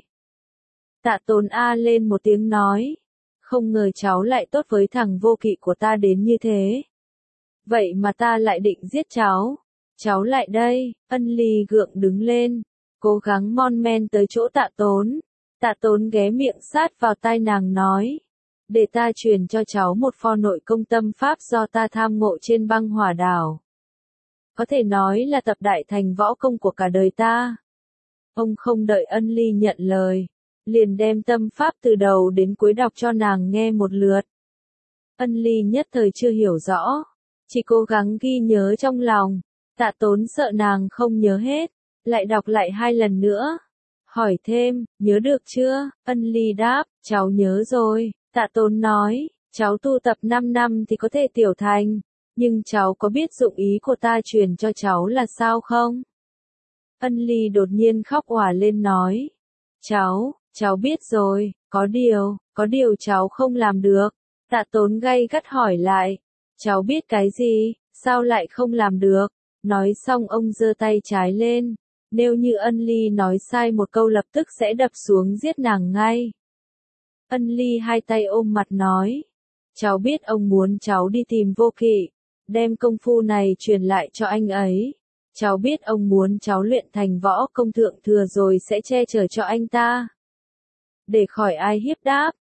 Tạ Tốn a lên một tiếng nói, không ngờ cháu lại tốt với thằng Vô Kỵ của ta đến như thế. Vậy mà ta lại định giết cháu. Cháu lại đây. Ân Ly gượng đứng lên, cố gắng mon men tới chỗ Tạ Tốn. Tạ Tốn ghé miệng sát vào tai nàng nói, để ta truyền cho cháu một pho nội công tâm pháp do ta tham ngộ trên băng hỏa đảo. Có thể nói là tập đại thành võ công của cả đời ta. Ông không đợi Ân Ly nhận lời, liền đem tâm pháp từ đầu đến cuối đọc cho nàng nghe một lượt. Ân Ly nhất thời chưa hiểu rõ, chỉ cố gắng ghi nhớ trong lòng. Tạ Tốn sợ nàng không nhớ hết, lại đọc lại 2 lần nữa. Hỏi thêm, nhớ được chưa? Ân Ly đáp, cháu nhớ rồi. Tạ Tốn nói, cháu tu tập 5 năm thì có thể tiểu thành, nhưng cháu có biết dụng ý của ta truyền cho cháu là sao không? Ân Ly đột nhiên khóc òa lên nói, cháu biết rồi, có điều cháu không làm được. Tạ Tốn gay gắt hỏi lại, cháu biết cái gì, sao lại không làm được? Nói xong ông giơ tay trái lên, nếu như Ân Ly nói sai một câu lập tức sẽ đập xuống giết nàng ngay. Ân Ly hai tay ôm mặt nói, cháu biết ông muốn cháu đi tìm Vô Kỵ, đem công phu này truyền lại cho anh ấy. Cháu biết ông muốn cháu luyện thành võ công thượng thừa rồi sẽ che chở cho anh ta. Để khỏi ai hiếp đáp,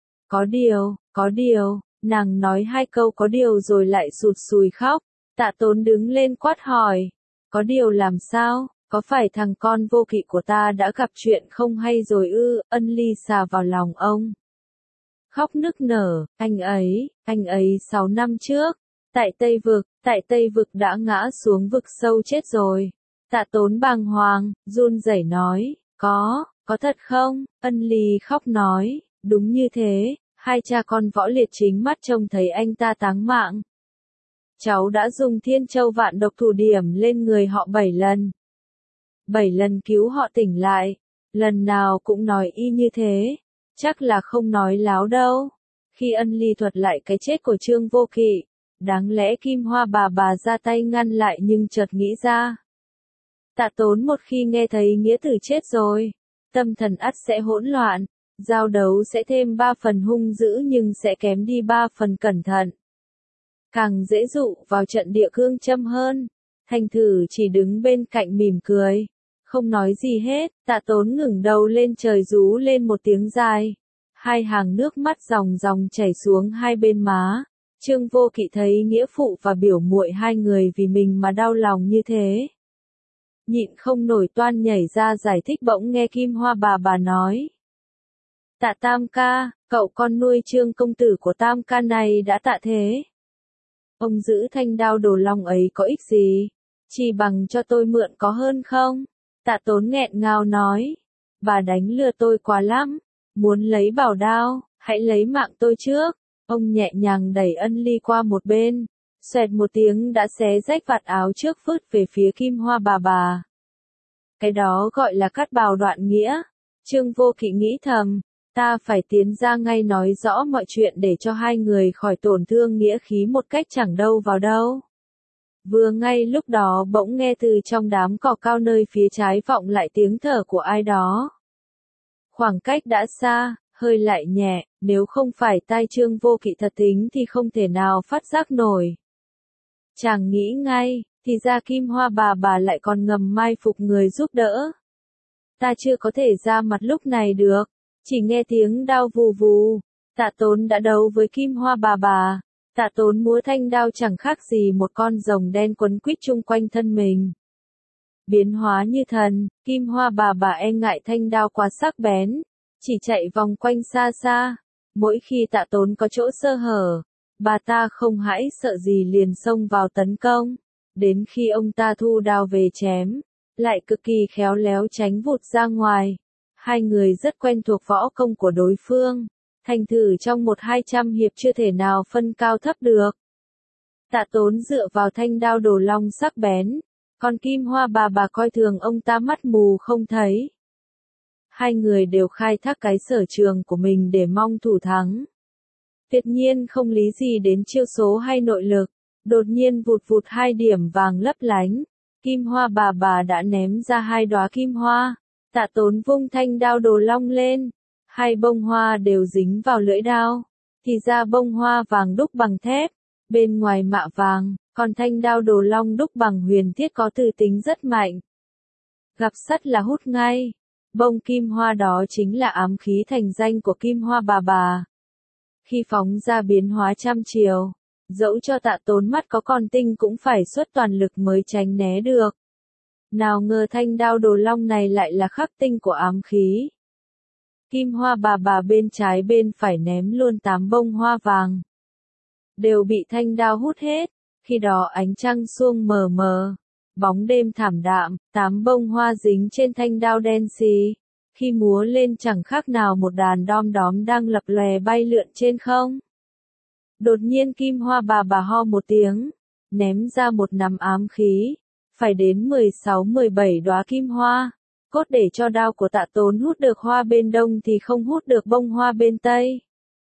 có điều, nàng nói 2 câu có điều rồi lại sụt sùi khóc. Tạ Tốn đứng lên quát hỏi, có điều làm sao, có phải thằng con Vô Kỵ của ta đã gặp chuyện không hay rồi ư? Ân Ly xà vào lòng ông, khóc nức nở, anh ấy 6 năm trước, tại Tây Vực đã ngã xuống vực sâu chết rồi. Tạ Tốn bàng hoàng, run rẩy nói, có thật không? Ân Ly khóc nói, đúng như thế, 2 cha con võ liệt chính mắt trông thấy anh ta táng mạng. Cháu đã dùng Thiên Châu Vạn độc thủ điểm lên người họ 7 lần. 7 lần cứu họ tỉnh lại, lần nào cũng nói y như thế, chắc là không nói láo đâu. Khi Ân Ly thuật lại cái chết của Trương Vô Kỵ, đáng lẽ Kim Hoa bà ra tay ngăn lại nhưng chợt nghĩ ra. Tạ Tốn một khi nghe thấy nghĩa tử chết rồi, tâm thần ắt sẽ hỗn loạn, giao đấu sẽ thêm 3 phần hung dữ nhưng sẽ kém đi 3 phần cẩn thận. Càng dễ dụ vào trận địa cương châm hơn. Thanh Thử chỉ đứng bên cạnh mỉm cười, không nói gì hết. Tạ Tốn ngẩng đầu lên trời rú lên một tiếng dài. Hai hàng nước mắt ròng ròng chảy xuống hai bên má. Trương Vô Kỵ thấy nghĩa phụ và biểu muội hai người vì mình mà đau lòng như thế. Nhịn không nổi toan nhảy ra giải thích, bỗng nghe Kim Hoa bà nói. Tạ Tam ca, cậu con nuôi Trương công tử của Tam ca này đã tạ thế. Ông giữ thanh đao đồ long ấy có ích gì? Chỉ bằng cho tôi mượn có hơn không? Tạ Tốn nghẹn ngào nói. Bà đánh lừa tôi quá lắm. Muốn lấy bảo đao, hãy lấy mạng tôi trước. Ông nhẹ nhàng đẩy Ân Ly qua một bên. Xoẹt một tiếng đã xé rách vạt áo trước vứt về phía Kim Hoa bà. Cái đó gọi là cắt bào đoạn nghĩa. Trương Vô Kỵ nghĩ thầm. Ta phải tiến ra ngay nói rõ mọi chuyện để cho hai người khỏi tổn thương nghĩa khí một cách chẳng đâu vào đâu. Vừa ngay lúc đó bỗng nghe từ trong đám cỏ cao nơi phía trái vọng lại tiếng thở của ai đó. Khoảng cách đã xa, hơi lại nhẹ, nếu không phải tai Trương Vô Kỵ thật tính thì không thể nào phát giác nổi. Chàng nghĩ ngay, thì ra Kim Hoa bà lại còn ngầm mai phục người giúp đỡ. Ta chưa có thể ra mặt lúc này được. Chỉ nghe tiếng đao vù vù, Tạ Tốn đã đấu với Kim Hoa bà. Tạ Tốn múa thanh đao chẳng khác gì một con rồng đen quấn quýt chung quanh thân mình. Biến hóa như thần, Kim Hoa bà e ngại thanh đao quá sắc bén, chỉ chạy vòng quanh xa xa. Mỗi khi Tạ Tốn có chỗ sơ hở, bà ta không hãi sợ gì liền xông vào tấn công. Đến khi ông ta thu đao về chém, lại cực kỳ khéo léo tránh vụt ra ngoài. Hai người rất quen thuộc võ công của đối phương. Thành thử trong 100-200 hiệp chưa thể nào phân cao thấp được. Tạ Tốn dựa vào thanh đao đồ long sắc bén. Còn Kim Hoa bà coi thường ông ta mắt mù không thấy. Hai người đều khai thác cái sở trường của mình để mong thủ thắng. Tuyệt nhiên không lý gì đến chiêu số hay nội lực. Đột nhiên vụt vụt hai điểm vàng lấp lánh. Kim Hoa bà đã ném ra hai đóa kim hoa. Tạ Tốn vung thanh đao đồ long lên. Hai bông hoa đều dính vào lưỡi đao. Thì ra bông hoa vàng đúc bằng thép. Bên ngoài mạ vàng, còn thanh đao đồ long đúc bằng huyền thiết có từ tính rất mạnh. Gặp sắt là hút ngay. Bông kim hoa đó chính là ám khí thành danh của Kim Hoa bà. Khi phóng ra biến hóa trăm chiều, dẫu cho Tạ Tốn mắt có còn tinh cũng phải xuất toàn lực mới tránh né được. Nào ngờ thanh đao đồ long này lại là khắc tinh của ám khí. Kim Hoa bà bên trái bên phải ném luôn 8 bông hoa vàng. Đều bị thanh đao hút hết. Khi đó ánh trăng suông mờ mờ. Bóng đêm thảm đạm, 8 bông hoa dính trên thanh đao đen xì. Khi múa lên chẳng khác nào một đàn đom đóm đang lập lòe bay lượn trên không. Đột nhiên Kim Hoa bà ho một tiếng. Ném ra một nắm ám khí. Phải đến 16-17 đóa kim hoa. Cốt để cho đao của Tạ Tốn hút được hoa bên đông thì không hút được bông hoa bên tây.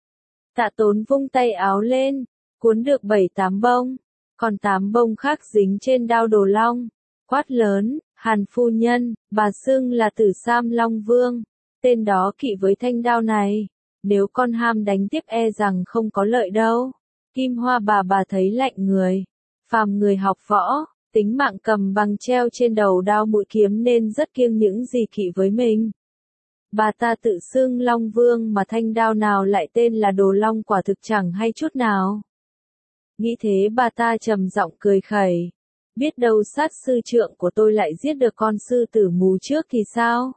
Tạ Tốn vung tay áo lên, cuốn được 7-8 bông, còn 8 bông khác dính trên đao đồ long. Quát lớn, Hàn phu nhân, bà xưng là Tử Sam Long Vương, tên đó kỵ với thanh đao này. Nếu con ham đánh tiếp e rằng không có lợi đâu. Kim Hoa bà thấy lạnh người. Phàm người học võ. Tính mạng cầm bằng treo trên đầu đao mũi kiếm nên rất kiêng những gì kỵ với mình. Bà ta tự xưng Long Vương mà thanh đao nào lại tên là Đồ Long quả thực chẳng hay chút nào. Nghĩ thế bà ta trầm giọng cười khẩy. Biết đâu sát sư trượng của tôi lại giết được con sư tử mù trước thì sao?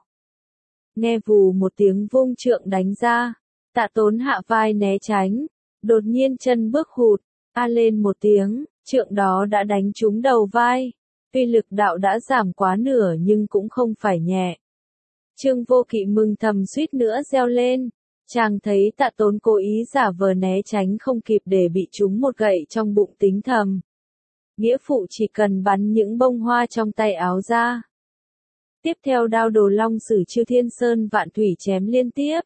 Nghe vù một tiếng vung trượng đánh ra. Tạ Tốn hạ vai né tránh. Đột nhiên chân bước hụt. A lên một tiếng. Trượng đó đã đánh trúng đầu vai. Tuy lực đạo đã giảm quá nửa nhưng cũng không phải nhẹ. Trương Vô Kỵ mừng thầm suýt nữa reo lên. Chàng thấy Tạ Tốn cố ý giả vờ né tránh không kịp để bị trúng một gậy trong bụng tính thầm. Nghĩa phụ chỉ cần bắn những bông hoa trong tay áo ra. Tiếp theo đao đồ long sử Chư Thiên Sơn Vạn Thủy chém liên tiếp.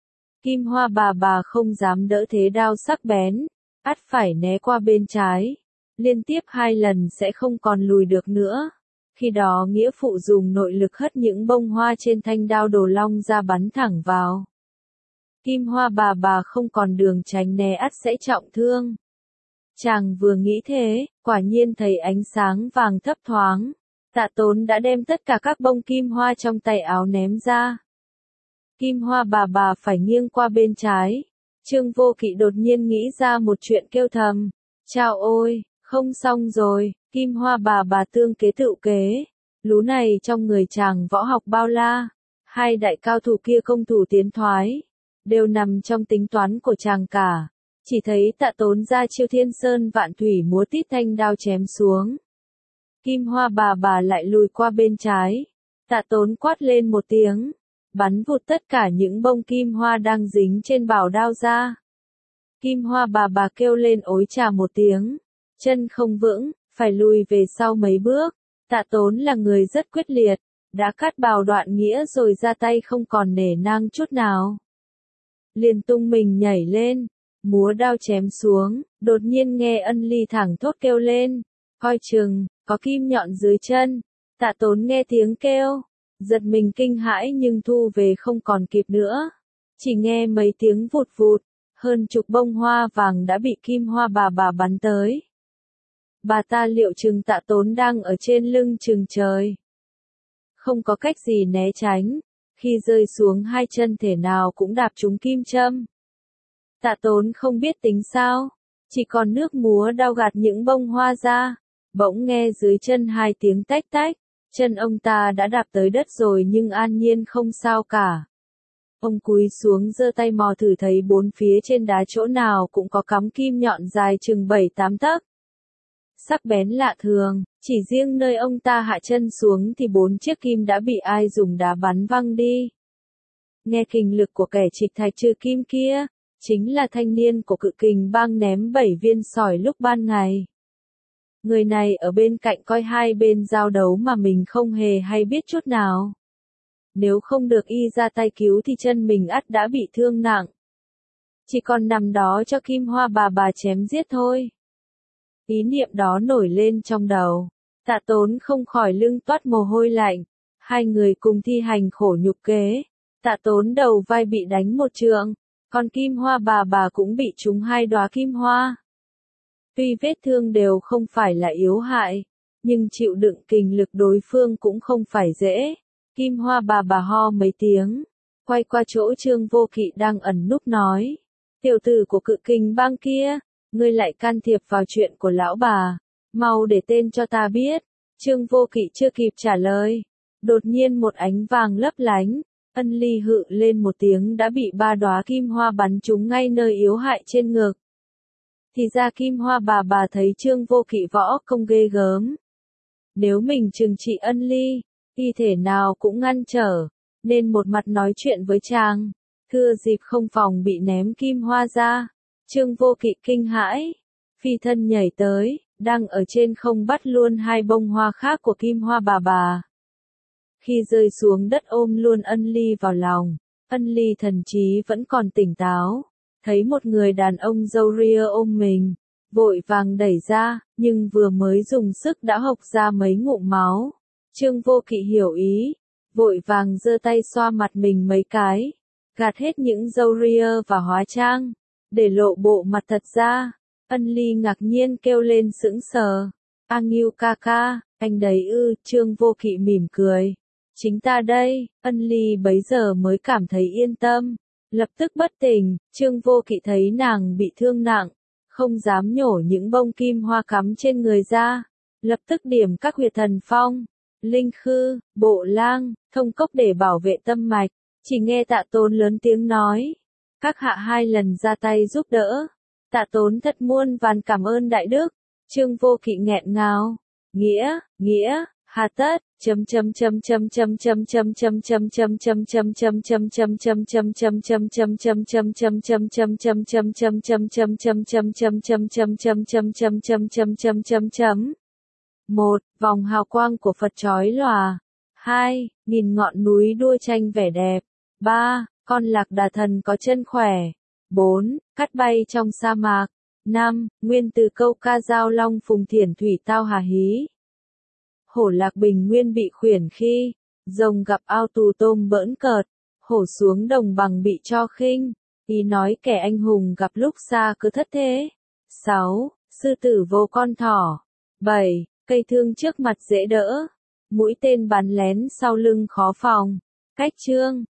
Kim Hoa bà không dám đỡ thế đao sắc bén. Ắt phải né qua bên trái. Liên tiếp 2 lần sẽ không còn lùi được nữa. Khi đó nghĩa phụ dùng nội lực hất những bông hoa trên thanh đao đồ long ra bắn thẳng vào. Kim Hoa bà không còn đường tránh né ắt sẽ trọng thương. Chàng vừa nghĩ thế, quả nhiên thấy ánh sáng vàng thấp thoáng. Tạ Tốn đã đem tất cả các bông kim hoa trong tay áo ném ra. Kim Hoa bà phải nghiêng qua bên trái. Trương Vô Kỵ đột nhiên nghĩ ra một chuyện kêu thầm. Chao ôi, không xong rồi, Kim Hoa bà tương kế tựu kế. Lú này trong người chàng võ học bao la. Hai đại cao thủ kia công thủ tiến thoái. Đều nằm trong tính toán của chàng cả. Chỉ thấy Tạ Tốn ra chiêu thiên sơn vạn thủy múa tít thanh đao chém xuống. Kim Hoa bà lại lùi qua bên trái. Tạ Tốn quát lên một tiếng. Bắn vụt tất cả những bông kim hoa đang dính trên bảo đao ra. Kim Hoa bà kêu lên ối chà một tiếng. Chân không vững, phải lùi về sau mấy bước. Tạ Tốn là người rất quyết liệt. Đã cắt bào đoạn nghĩa rồi ra tay không còn nể nang chút nào. Liền tung mình nhảy lên. Múa đao chém xuống, đột nhiên nghe Ân Ly thẳng thốt kêu lên. Coi chừng, có kim nhọn dưới chân. Tạ Tốn nghe tiếng kêu. Giật mình kinh hãi nhưng thu về không còn kịp nữa. Chỉ nghe mấy tiếng vụt vụt. Hơn chục bông hoa vàng đã bị Kim Hoa bà bắn tới. Bà ta liệu chừng Tạ Tốn đang ở trên lưng chừng trời. Không có cách gì né tránh. Khi rơi xuống hai chân thể nào cũng đạp trúng kim châm. Tạ Tốn không biết tính sao. Chỉ còn nước múa đao gạt những bông hoa ra. Bỗng nghe dưới chân hai tiếng tách tách. Chân ông ta đã đạp tới đất rồi nhưng an nhiên không sao cả. Ông cúi xuống giơ tay mò thử thấy bốn phía trên đá chỗ nào cũng có cắm kim nhọn dài chừng 7-8 tấc. Sắc bén lạ thường, chỉ riêng nơi ông ta hạ chân xuống thì 4 chiếc kim đã bị ai dùng đá bắn văng đi. Nghe kinh lực của kẻ trịch thạch trừ kim kia, chính là thanh niên của Cự Kình Bang ném 7 viên sỏi lúc ban ngày. Người này ở bên cạnh coi hai bên giao đấu mà mình không hề hay biết chút nào. Nếu không được y ra tay cứu thì chân mình ắt đã bị thương nặng. Chỉ còn nằm đó cho Kim Hoa bà chém giết thôi. Ý niệm đó nổi lên trong đầu. Tạ Tốn không khỏi lưng toát mồ hôi lạnh. Hai người cùng thi hành khổ nhục kế. Tạ Tốn đầu vai bị đánh một trượng. Còn Kim Hoa bà cũng bị trúng 2 đóa kim hoa. Tuy vết thương đều không phải là yếu hại, nhưng chịu đựng kình lực đối phương cũng không phải dễ. Kim Hoa bà ho mấy tiếng, quay qua chỗ Trương Vô Kỵ đang ẩn núp nói. Tiểu tử của Cự Kình Bang kia, ngươi lại can thiệp vào chuyện của lão bà, mau để tên cho ta biết. Trương Vô Kỵ chưa kịp trả lời, đột nhiên một ánh vàng lấp lánh, Ân Ly hự lên một tiếng đã bị 3 đóa kim hoa bắn trúng ngay nơi yếu hại trên ngực. Thì ra Kim Hoa bà thấy Trương Vô Kỵ võ công ghê gớm. Nếu mình trừng trị Ân Ly, y thể nào cũng ngăn trở, nên một mặt nói chuyện với chàng, thừa dịp không phòng bị ném kim hoa ra. Trương Vô Kỵ kinh hãi, phi thân nhảy tới, đang ở trên không bắt luôn 2 bông hoa khác của Kim Hoa bà. Khi rơi xuống đất ôm luôn Ân Ly vào lòng, Ân Ly thần trí vẫn còn tỉnh táo. Thấy một người đàn ông râu ria ôm mình, vội vàng đẩy ra, nhưng vừa mới dùng sức đã hộc ra mấy ngụm máu. Trương Vô Kỵ hiểu ý, vội vàng giơ tay xoa mặt mình mấy cái, gạt hết những râu ria và hóa trang, để lộ bộ mặt thật ra. Ân Ly ngạc nhiên kêu lên sững sờ. A Ngưu ca ca, anh đấy ư? Trương Vô Kỵ mỉm cười. Chính ta đây. Ân Ly bấy giờ mới cảm thấy yên tâm. Lập tức bất tỉnh, Trương Vô Kỵ thấy nàng bị thương nặng, không dám nhổ những bông kim hoa cắm trên người ra, lập tức điểm các huyệt thần phong, linh khư, bộ lang, thông cốc để bảo vệ tâm mạch. Chỉ nghe Tạ Tốn lớn tiếng nói, các hạ 2 lần ra tay giúp đỡ, Tạ Tốn thật muôn vàn cảm ơn đại đức. Trương Vô Kỵ nghẹn ngào, nghĩa, hà tất, một, vòng hào quang của Phật chói lòa. 2, nghìn ngọn núi đua tranh vẻ đẹp. 3, con lạc đà thần có chân khỏe. 4, cát bay trong sa mạc. 5, nguyên từ câu ca giao long phùng thiển thủy tao hà hí. Hổ lạc bình nguyên bị khuyển khi, rồng gặp ao tù tôm bỡn cợt, hổ xuống đồng bằng bị cho khinh, ý nói kẻ anh hùng gặp lúc xa cứ thất thế. 6. Sư tử vô con thỏ. 7. Cây thương trước mặt dễ đỡ, mũi tên bắn lén sau lưng khó phòng. Cách chương